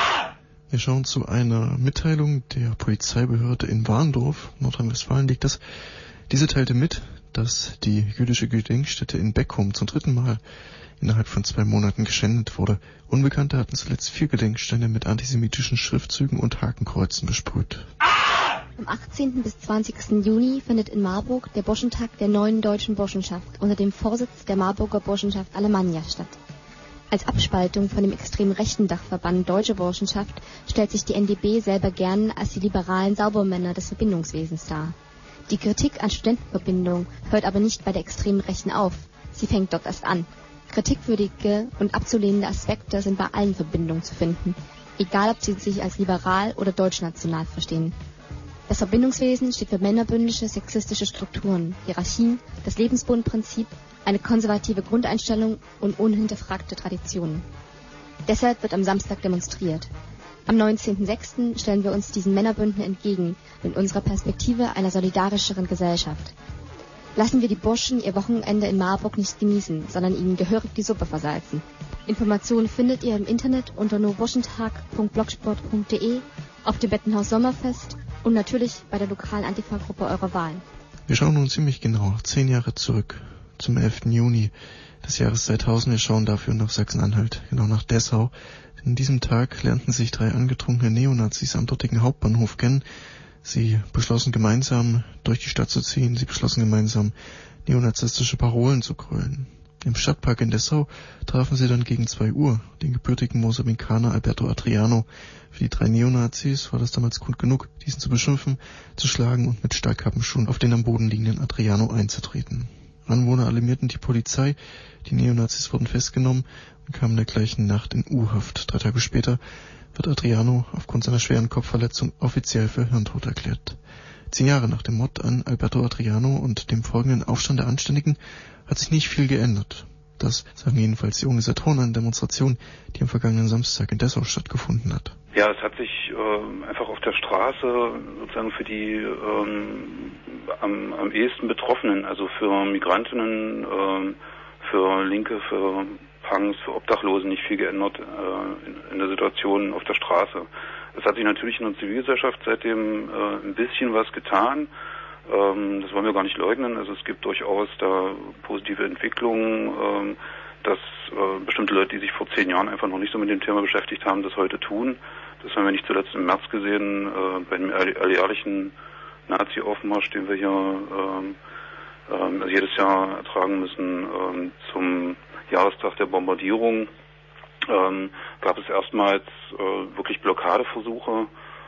Wir schauen zu einer Mitteilung der Polizeibehörde in Warndorf, Nordrhein-Westfalen liegt das. Diese teilte mit, dass die jüdische Gedenkstätte in Beckum zum dritten Mal innerhalb von zwei Monaten geschändet wurde. Unbekannte hatten zuletzt vier Gedenkstände mit antisemitischen Schriftzügen und Hakenkreuzen besprüht. Am achtzehnten bis zwanzigsten Juni findet in Marburg der Burschentag der neuen deutschen Burschenschaft unter dem Vorsitz der Marburger Burschenschaft Alemannia statt. Als Abspaltung von dem extrem rechten Dachverband Deutsche Burschenschaft stellt sich die N D B selber gern als die liberalen Saubermänner des Verbindungswesens dar. Die Kritik an Studentenverbindungen hört aber nicht bei der extremen Rechten auf. Sie fängt dort erst an. Kritikwürdige und abzulehnende Aspekte sind bei allen Verbindungen zu finden, egal ob sie sich als liberal oder deutschnational verstehen. Das Verbindungswesen steht für männerbündische, sexistische Strukturen, Hierarchien, das Lebensbodenprinzip, eine konservative Grundeinstellung und unhinterfragte Traditionen. Deshalb wird am Samstag demonstriert. Am neunzehnten sechsten stellen wir uns diesen Männerbünden entgegen, in unserer Perspektive einer solidarischeren Gesellschaft. Lassen wir die Burschen ihr Wochenende in Marburg nicht genießen, sondern ihnen gehörig die Suppe versalzen. Informationen findet ihr im Internet unter noburschentag punkt blogspot punkt de, auf dem Bettenhaus Sommerfest und natürlich bei der lokalen Antifa-Gruppe eurer Wahl. Wir schauen nun ziemlich genau zehn Jahre zurück, zum elften Juni des Jahres zweitausend. Wir schauen dafür nach Sachsen-Anhalt, genau nach Dessau. An diesem Tag lernten sich drei angetrunkene Neonazis am dortigen Hauptbahnhof kennen. Sie beschlossen gemeinsam durch die Stadt zu ziehen. Sie beschlossen gemeinsam neonazistische Parolen zu grölen. Im Stadtpark in Dessau trafen sie dann gegen zwei Uhr den gebürtigen Mosambikaner Alberto Adriano. Für die drei Neonazis war das damals Grund genug, diesen zu beschimpfen, zu schlagen und mit Stahlkappenschuhen auf den am Boden liegenden Adriano einzutreten. Anwohner alarmierten die Polizei, die Neonazis wurden festgenommen und kamen in der gleichen Nacht in U-Haft. Drei Tage später wird Adriano aufgrund seiner schweren Kopfverletzung offiziell für Hirntod erklärt. Zehn Jahre nach dem Mord an Alberto Adriano und dem folgenden Aufstand der Anständigen hat sich nicht viel geändert. Das sagen jedenfalls die Organisatoren einer Demonstration, die am vergangenen Samstag in Dessau stattgefunden hat. Ja, es hat sich äh, einfach auf der Straße sozusagen für die ähm, am, am ehesten Betroffenen, also für Migrantinnen, äh, für Linke, für Punks, für Obdachlosen nicht viel geändert äh, in, in der Situation auf der Straße. Es hat sich natürlich in der Zivilgesellschaft seitdem äh, ein bisschen was getan. Ähm, das wollen wir gar nicht leugnen. Also es gibt durchaus da positive Entwicklungen, ähm, dass äh, bestimmte Leute, die sich vor zehn Jahren einfach noch nicht so mit dem Thema beschäftigt haben, das heute tun. Das haben wir nicht zuletzt im März gesehen, äh, bei dem alljährlichen Nazi-Aufmarsch, den wir hier ähm, ähm, also jedes Jahr ertragen müssen, ähm, zum Jahrestag der Bombardierung. Ähm, gab es erstmals äh, wirklich Blockadeversuche,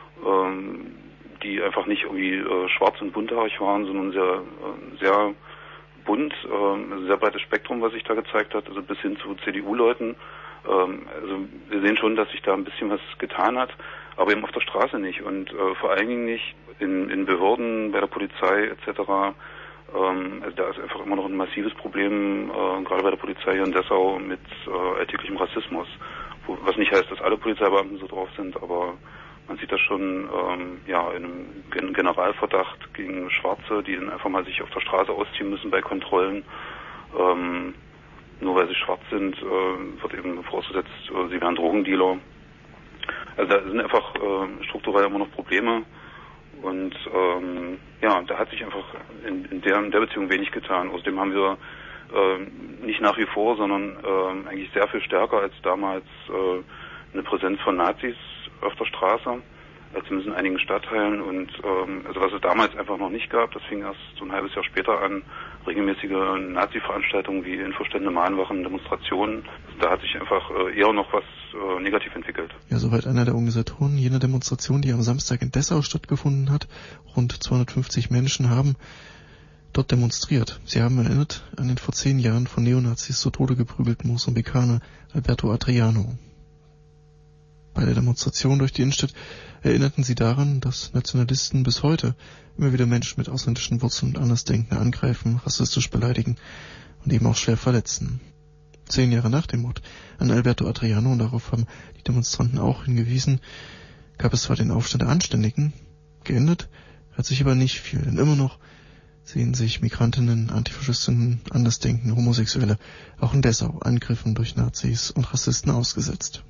ähm, die einfach nicht irgendwie äh, schwarz und bunthaarig waren, sondern sehr, äh, sehr bunt, äh, ein sehr breites Spektrum, was sich da gezeigt hat, also bis hin zu C D U-Leuten. Ähm, also wir sehen schon, dass sich da ein bisschen was getan hat, aber eben auf der Straße nicht und äh, vor allen Dingen nicht in, in Behörden, bei der Polizei et cetera. Ähm, also da ist einfach immer noch ein massives Problem, äh, gerade bei der Polizei hier in Dessau, mit äh, alltäglichem Rassismus. Wo, was nicht heißt, dass alle Polizeibeamten so drauf sind, aber man sieht das schon ähm, ja, in einem Generalverdacht gegen Schwarze, die dann einfach mal sich auf der Straße ausziehen müssen bei Kontrollen. Ähm, nur weil sie schwarz sind, äh, wird eben vorausgesetzt, äh, sie wären Drogendealer. Also da sind einfach äh, strukturell immer noch Probleme. Und ähm, ja, da hat sich einfach in, in, der, in der Beziehung wenig getan. Außerdem haben wir äh, nicht nach wie vor, sondern äh, eigentlich sehr viel stärker als damals äh, eine Präsenz von Nazis auf der Straße, zumindest in einigen Stadtteilen. Und ähm, also was es damals einfach noch nicht gab, das fing erst so ein halbes Jahr später an, regelmäßige Nazi-Veranstaltungen wie Infostände, Mahnwachen, Demonstrationen. Da hat sich einfach äh, eher noch was äh, negativ entwickelt. Ja, soweit einer der Organisatoren jener Demonstration, die am Samstag in Dessau stattgefunden hat. Rund zweihundertfünfzig Menschen haben dort demonstriert. Sie haben erinnert an den vor zehn Jahren von Neonazis zu Tode geprügelten Mosambikaner Alberto Adriano. Bei der Demonstration durch die Innenstadt erinnerten sie daran, dass Nationalisten bis heute immer wieder Menschen mit ausländischen Wurzeln und Andersdenken angreifen, rassistisch beleidigen und eben auch schwer verletzen. Zehn Jahre nach dem Mord an Alberto Adriano, und darauf haben die Demonstranten auch hingewiesen, gab es zwar den Aufstand der Anständigen, geändert hat sich aber nicht viel, denn immer noch sehen sich Migrantinnen, Antifaschistinnen, Andersdenken, Homosexuelle auch in Dessau Angriffen durch Nazis und Rassisten ausgesetzt.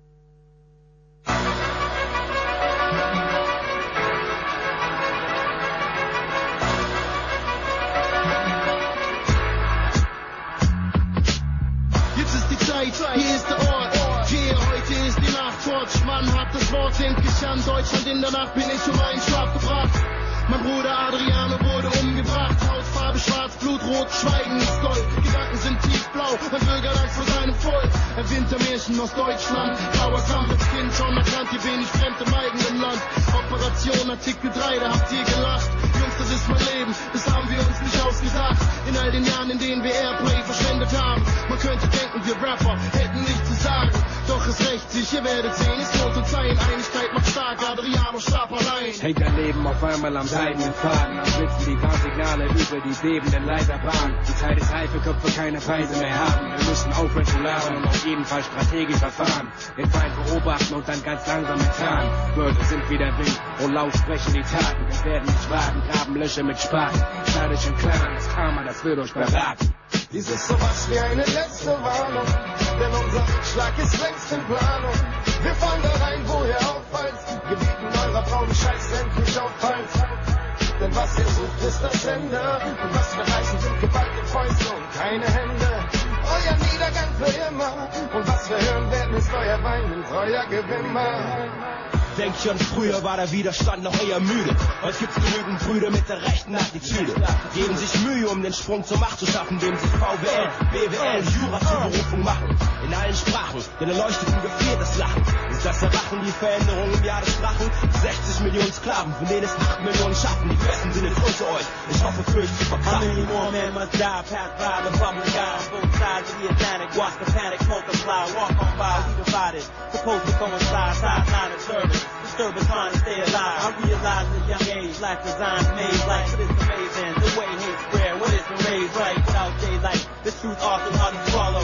Hier ist der Ort, yeah, heute ist die Nacht, Torch, Mann hat das Wort entgeschannt, Deutschland in der Nacht bin ich um einen Schlaf gebracht. Mein Bruder Adriano wurde umgebracht, Hautfarbe schwarz, Blutrot, Schweigen ist Gold, Gedanken sind tiefblau, mein Bürger Angst vor seinem Volk. Ein Wintermärchen aus Deutschland, blauer Kampf als Kind schon erkannt, hier bin ich fremd im eigenen Land. Operation Artikel drei, da habt ihr gelacht. Jungs, das ist mein Leben, das haben wir uns nicht ausgedacht. In all den Jahren, in denen wir Airplay verschwendet haben. Man könnte denken, wir Rapper hätten nichts zu sagen. Doch es rächt sich, ihr werdet sehen, es Not und Sein. Einigkeit macht stark, Adriano starb allein. Hängt dein Leben auf einmal am seidenen Faden. Am blitzen die Warnsignale über die bebenden Leiterbahnen. Die Zeit ist reif, für Köpfe keine Preise mehr haben. Wir müssen aufhören zu labern und auf jeden Fall strategisch verfahren. Den Feind beobachten und dann ganz langsam enttarnen. Wörter sind wie der Wind und laut sprechen die Taten. Wir werden nicht warten, graben Löcher mit Spaten. Schneidet schon klar, das Karma, das wird euch beraten. Dies ist sowas wie eine letzte Warnung, denn unser Rückschlag ist längst in Planung. Wir fahren da rein, wo ihr auffallt, gebieten eurer braunen Scheiße endlich auffallt. Denn was ihr sucht, ist das Ende, und was wir reißen, sind Gewalt in Fäuste und keine Hände. Euer Niedergang für immer, und was wir hören werden, ist euer Weinen, euer Gewimmer. Denk schon, früher war der Widerstand noch eher müde. Heute gibt's genügend Brüder mit der rechten Attitüde. Geben sich Mühe, um den Sprung zur Macht zu schaffen, indem sich V W L, B W L, Jura zur Berufung machen. In allen Sprachen, denn erleuchteten gefriert das Lachen. Ist das Erwachen, die Veränderung im Jahr des Drachen? sechzig Millionen Sklaven, von denen es acht Millionen schaffen. Die Besten sind jetzt unter euch, ich hoffe für euch zu verkraften. How many more men must die, pass by the bubbling guy on both sides of the Atlantic. Watch the panic multiply, walk on by, we divided. Supposed to coincide, sideline of service. Disturbance trying to stay alive. I realize at a young age, life design's made like, but it's amazing. The way hate spread, what is been raised right without daylight. The truth often hard to swallow.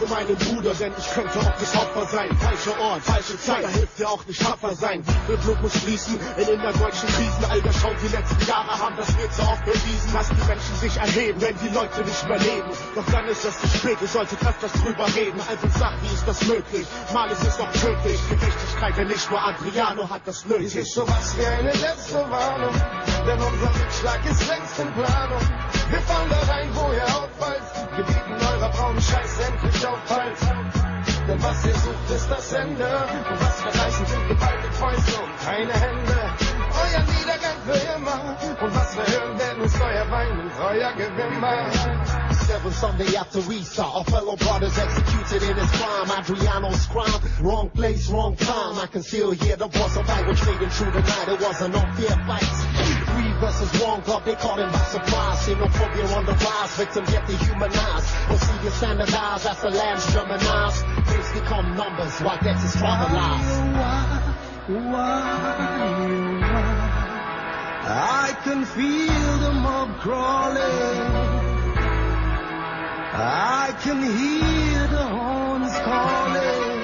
für meinen Bruder, denn ich könnte auch das Opfer sein. Falscher Ort, falsche Zeit, da hilft dir auch nicht tapfer sein. Viel Blut muss fließen in innerdeutschen Krisen. Alter, schaut, die letzten Jahre haben das mir zu oft bewiesen, dass die Menschen sich erheben, wenn die Leute nicht mehr leben. Doch dann ist es zu spät, ihr solltet öfters drüber reden. Einfach sagt, wie ist das möglich? Mal ist es doch tödlich. Gerechtigkeit, denn nicht nur Adriano hat das nötig. Dies ist sowas wie eine letzte Warnung, denn unser Rückschlag ist längst in Planung. Wir fallen da rein, wo ihr auffallt. Wir bieten eurer braunen Scheiß endlich auf Halt. Denn was ihr sucht, ist das Ende. Und was wir reißen, sind geballte Fäuste und keine Hände. Euer Niedergang für immer. Und was wir hören werden, ist euer Wein und euer Gewimmer. Seven Sunday after restart, our fellow brothers executed in his crime. Adriano's crime, wrong place, wrong time. I can still hear the voice of language fading through the night. It was an unfair fight. Three versus one club, they caught him by surprise. Xenophobia on the rise, victims get dehumanized. Procedure standardized as the lands Germanized. Things become numbers while death is trivialized. Why, why, why? I can feel the mob crawling. I can hear the horns calling.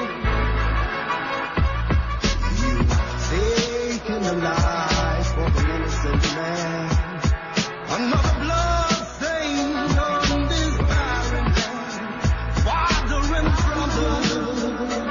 You've taken the life of an innocent man. Another blood stain on this barren land. Father and brother.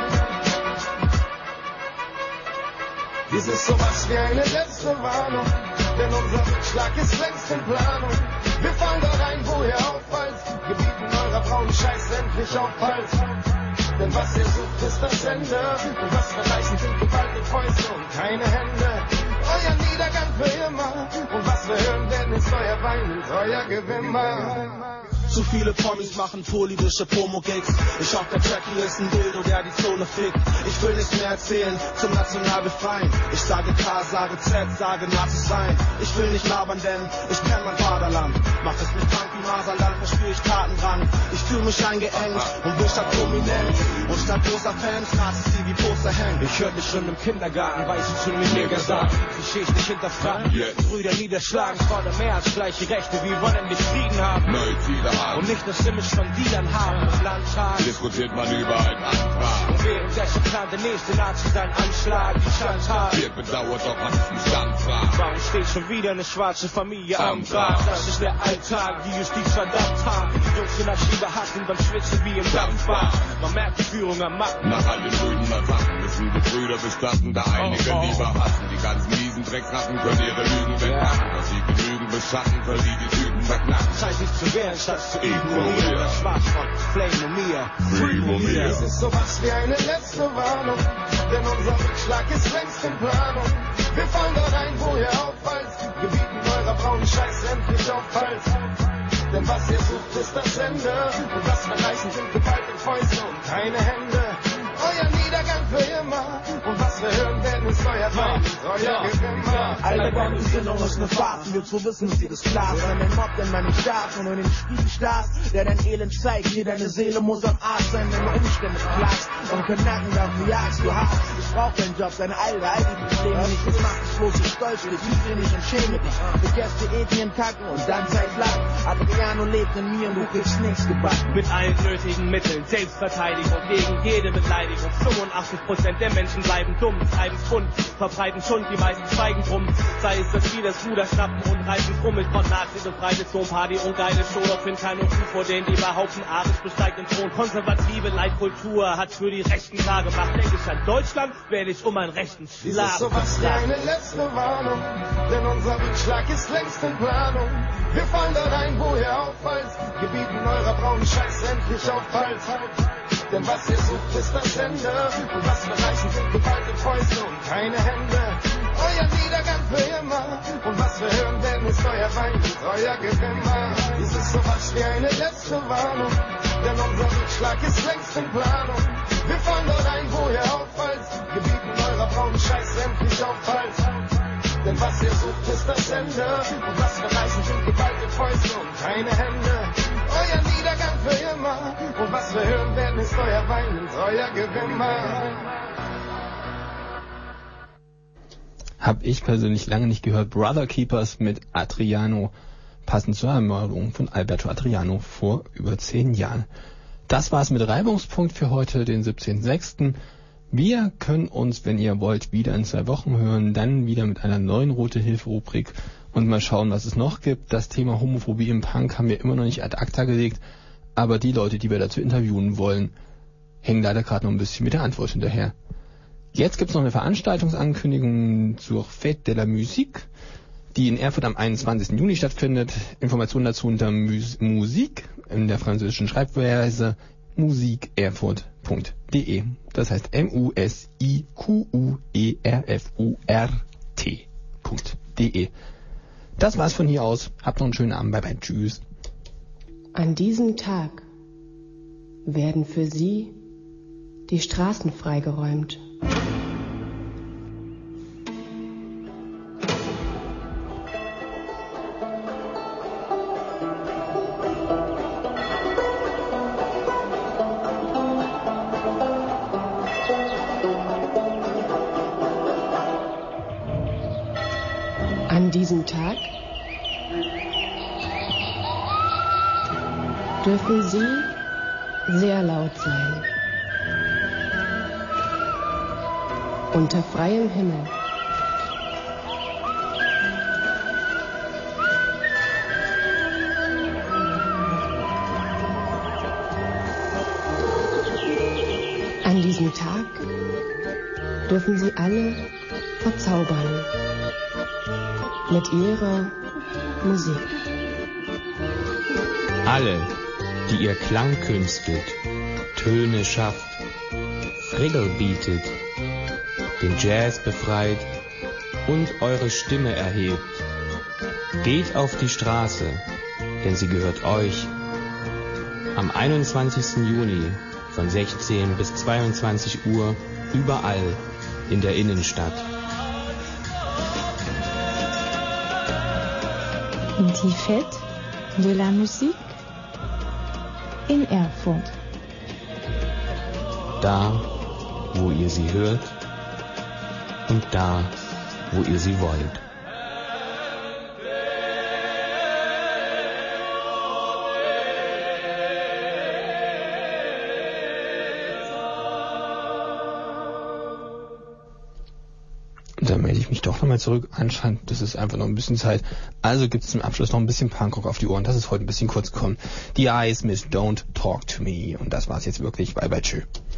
Dies ist sowas wie eine letzte Warnung, denn unser Rückschlag ist längst in Planung. Wir fallen da rein, wo ihr auffallt. Wir bieten eurer braunen Scheiß endlich auf Halt. Denn was ihr sucht, ist das Ende. Und was wir reißen, sind geballte Fäuste und keine Hände. Euer Niedergang für immer. Und was wir hören werden, ist euer Wein und euer Gewimmer. Zu viele Promis machen politische Promo-Gigs. Ich auf der Trackie ist ein Dildo, der die Zone fickt. Ich will nicht mehr erzählen, zum national befreien. Ich sage K, sage Z, sage Nazi sein. Ich will nicht labern, denn ich kenn mein Vaterland. Macht es mich krank wie Masern, dann verspür ich Tatendrang. Ich fühl mich eingeengt und will statt prominent. Und statt großer Fans, Nazis, die wie Poster hängen. Ich hörte schon im Kindergarten, weil ich schon mit mir gesagt. Klischees nicht hinterfragen, Brüder niederschlagen. Es fordert mehr als gleiche Rechte, wir wollen nicht Frieden haben. Neue Ziele haben. Und nicht das Image von Dealern haben im Landtag. Diskutiert man über einen Antrag. Und währenddessen plant der nächste Nazi seinen Anschlag. Die Chantal wird bedauert, ob man es nicht anfragt. Warum steht schon wieder eine schwarze Familie am Grab? Das ist der Alltag, die Justiz verdammt hart. Die Jungs in der Schiebe hassen beim Schwitzen wie im Dampfbad. Man merkt die Führung am Macken. Nach all den Brüden Attacken müssen die Brüder bestatten, da einige oh, oh. lieber hassen. Die ganzen miesen Drecksratten können ihre Lügen wegmachen. Dass sie genügen beschatten, können die die Typen verknacken. Scheint sich zu wehren, statt zu ignorieren. Das Schwarz von Flame und mir. Free und mir. Es ist sowas wie eine letzte Warnung, denn unser Rückschlag ist längst in Planung. Wir fallen da rein, wo ihr auffallt. Wir bieten eurer braunen Scheiß endlich auf Halt. Denn was ihr sucht, ist das Ende. Und was wir reißen, sind geballte Fäuste und keine Hände. Euer Niedergang für immer. Und was wir hören werden, ist euer Wein und euer Gewimmer. Alle Gesinnung ist eine Farce, wir zu wissen, ist dir das klar. Wenn ein Mob, denn man nicht darf, und in den Spiegel starrst, der dein Elend zeigt, hier deine Seele muss am Arsch sein, wenn du Umstände klagst. Und kein Nacken dafür jagst, du hast. Ich brauch keinen Job, deine Alte, all die Probleme nicht. Das macht dich bloß so stolz, für dich dir nicht und schäme dich. Vergesst die Ethnien kacken und dann Zeit flach. Adriano lebt in mir und du kriegst nichts gebacken. Mit allen nötigen Mitteln, Selbstverteidigung gegen jede Beleidigung. fünfundachtzig Prozent der Menschen bleiben dumm, treiben Schwund, verbreiten Schund, die meisten schweigen drum. Sei es, dass wir das Ruder schnappen und reißen Fummel von Nazis und Freitagszone, Party und geile Show. Doch find keine Kuh vor denen, die behaupten, Arisch besteigt den Thron. Konservative Leitkultur hat für die Rechten klar gemacht. Denke ich an Deutschland, wähle ich um einen rechten Schlag. Dies ist sowas wie eine letzte Warnung, denn unser Rückschlag ist längst in Planung. Wir fallen da rein, wo ihr auffallt. Wir bieten eurer braunen Scheiß endlich auf Halt. Denn was ihr sucht, ist das Ende. Und was wir reißen, sind geballte Fäuste und keine Hände. Euer Niedergang für immer. Und was wir hören werden, ist euer Wein und euer Gewimmer. Dies ist sowas wie eine letzte Warnung, denn unser Rückschlag ist längst in Planung. Wir fallen da rein, wo ihr auffallt. Wir bieten eurer braunen Scheiß endlich auf Halt. Denn was ihr sucht, ist das Ende. Und was wir reißen, sind geballte Fäuste und keine Hände. Euer Niedergang für immer. Und was wir hören werden, ist euer Wein und euer Gewimmer. Hab ich persönlich lange nicht gehört. Brother Keepers mit Adriano, passend zur Ermordung von Alberto Adriano vor über zehn Jahren. Das war's mit Reibungspunkt für heute, den siebzehnten sechsten Wir können uns, wenn ihr wollt, wieder in zwei Wochen hören, dann wieder mit einer neuen Rote-Hilfe-Rubrik und mal schauen, was es noch gibt. Das Thema Homophobie im Punk haben wir immer noch nicht ad acta gelegt, aber die Leute, die wir dazu interviewen wollen, hängen leider gerade noch ein bisschen mit der Antwort hinterher. Jetzt gibt's noch eine Veranstaltungsankündigung zur Fête de la Musique, die in Erfurt am einundzwanzigsten Juni stattfindet. Informationen dazu unter Mus- Musik in der französischen Schreibweise musikerfurt punkt de. Das heißt M U S I Q U E R F U R T punkt de. Das war's von hier aus. Habt noch einen schönen Abend. Bye bye. Tschüss. An diesem Tag werden für Sie die Straßen freigeräumt. An diesem Tag dürfen Sie sehr laut sein. Unter freiem Himmel. An diesem Tag dürfen Sie alle verzaubern mit ihrer Musik. Alle, die ihr Klang künstelt, Töne schafft, Friggle bietet, den Jazz befreit und eure Stimme erhebt. Geht auf die Straße, denn sie gehört euch. Am einundzwanzigsten Juni von sechzehn bis zweiundzwanzig Uhr überall in der Innenstadt. Die Fête de la Musique in Erfurt. Da, wo ihr sie hört und da, wo ihr sie wollt. Da melde ich mich doch nochmal zurück. Anscheinend, das ist einfach noch ein bisschen Zeit. Also gibt es zum Abschluss noch ein bisschen Punkrock auf die Ohren. Das ist heute ein bisschen kurz gekommen. Die Eyes mit Don't Talk to Me. Und das war's jetzt wirklich. Bye bye, tschö.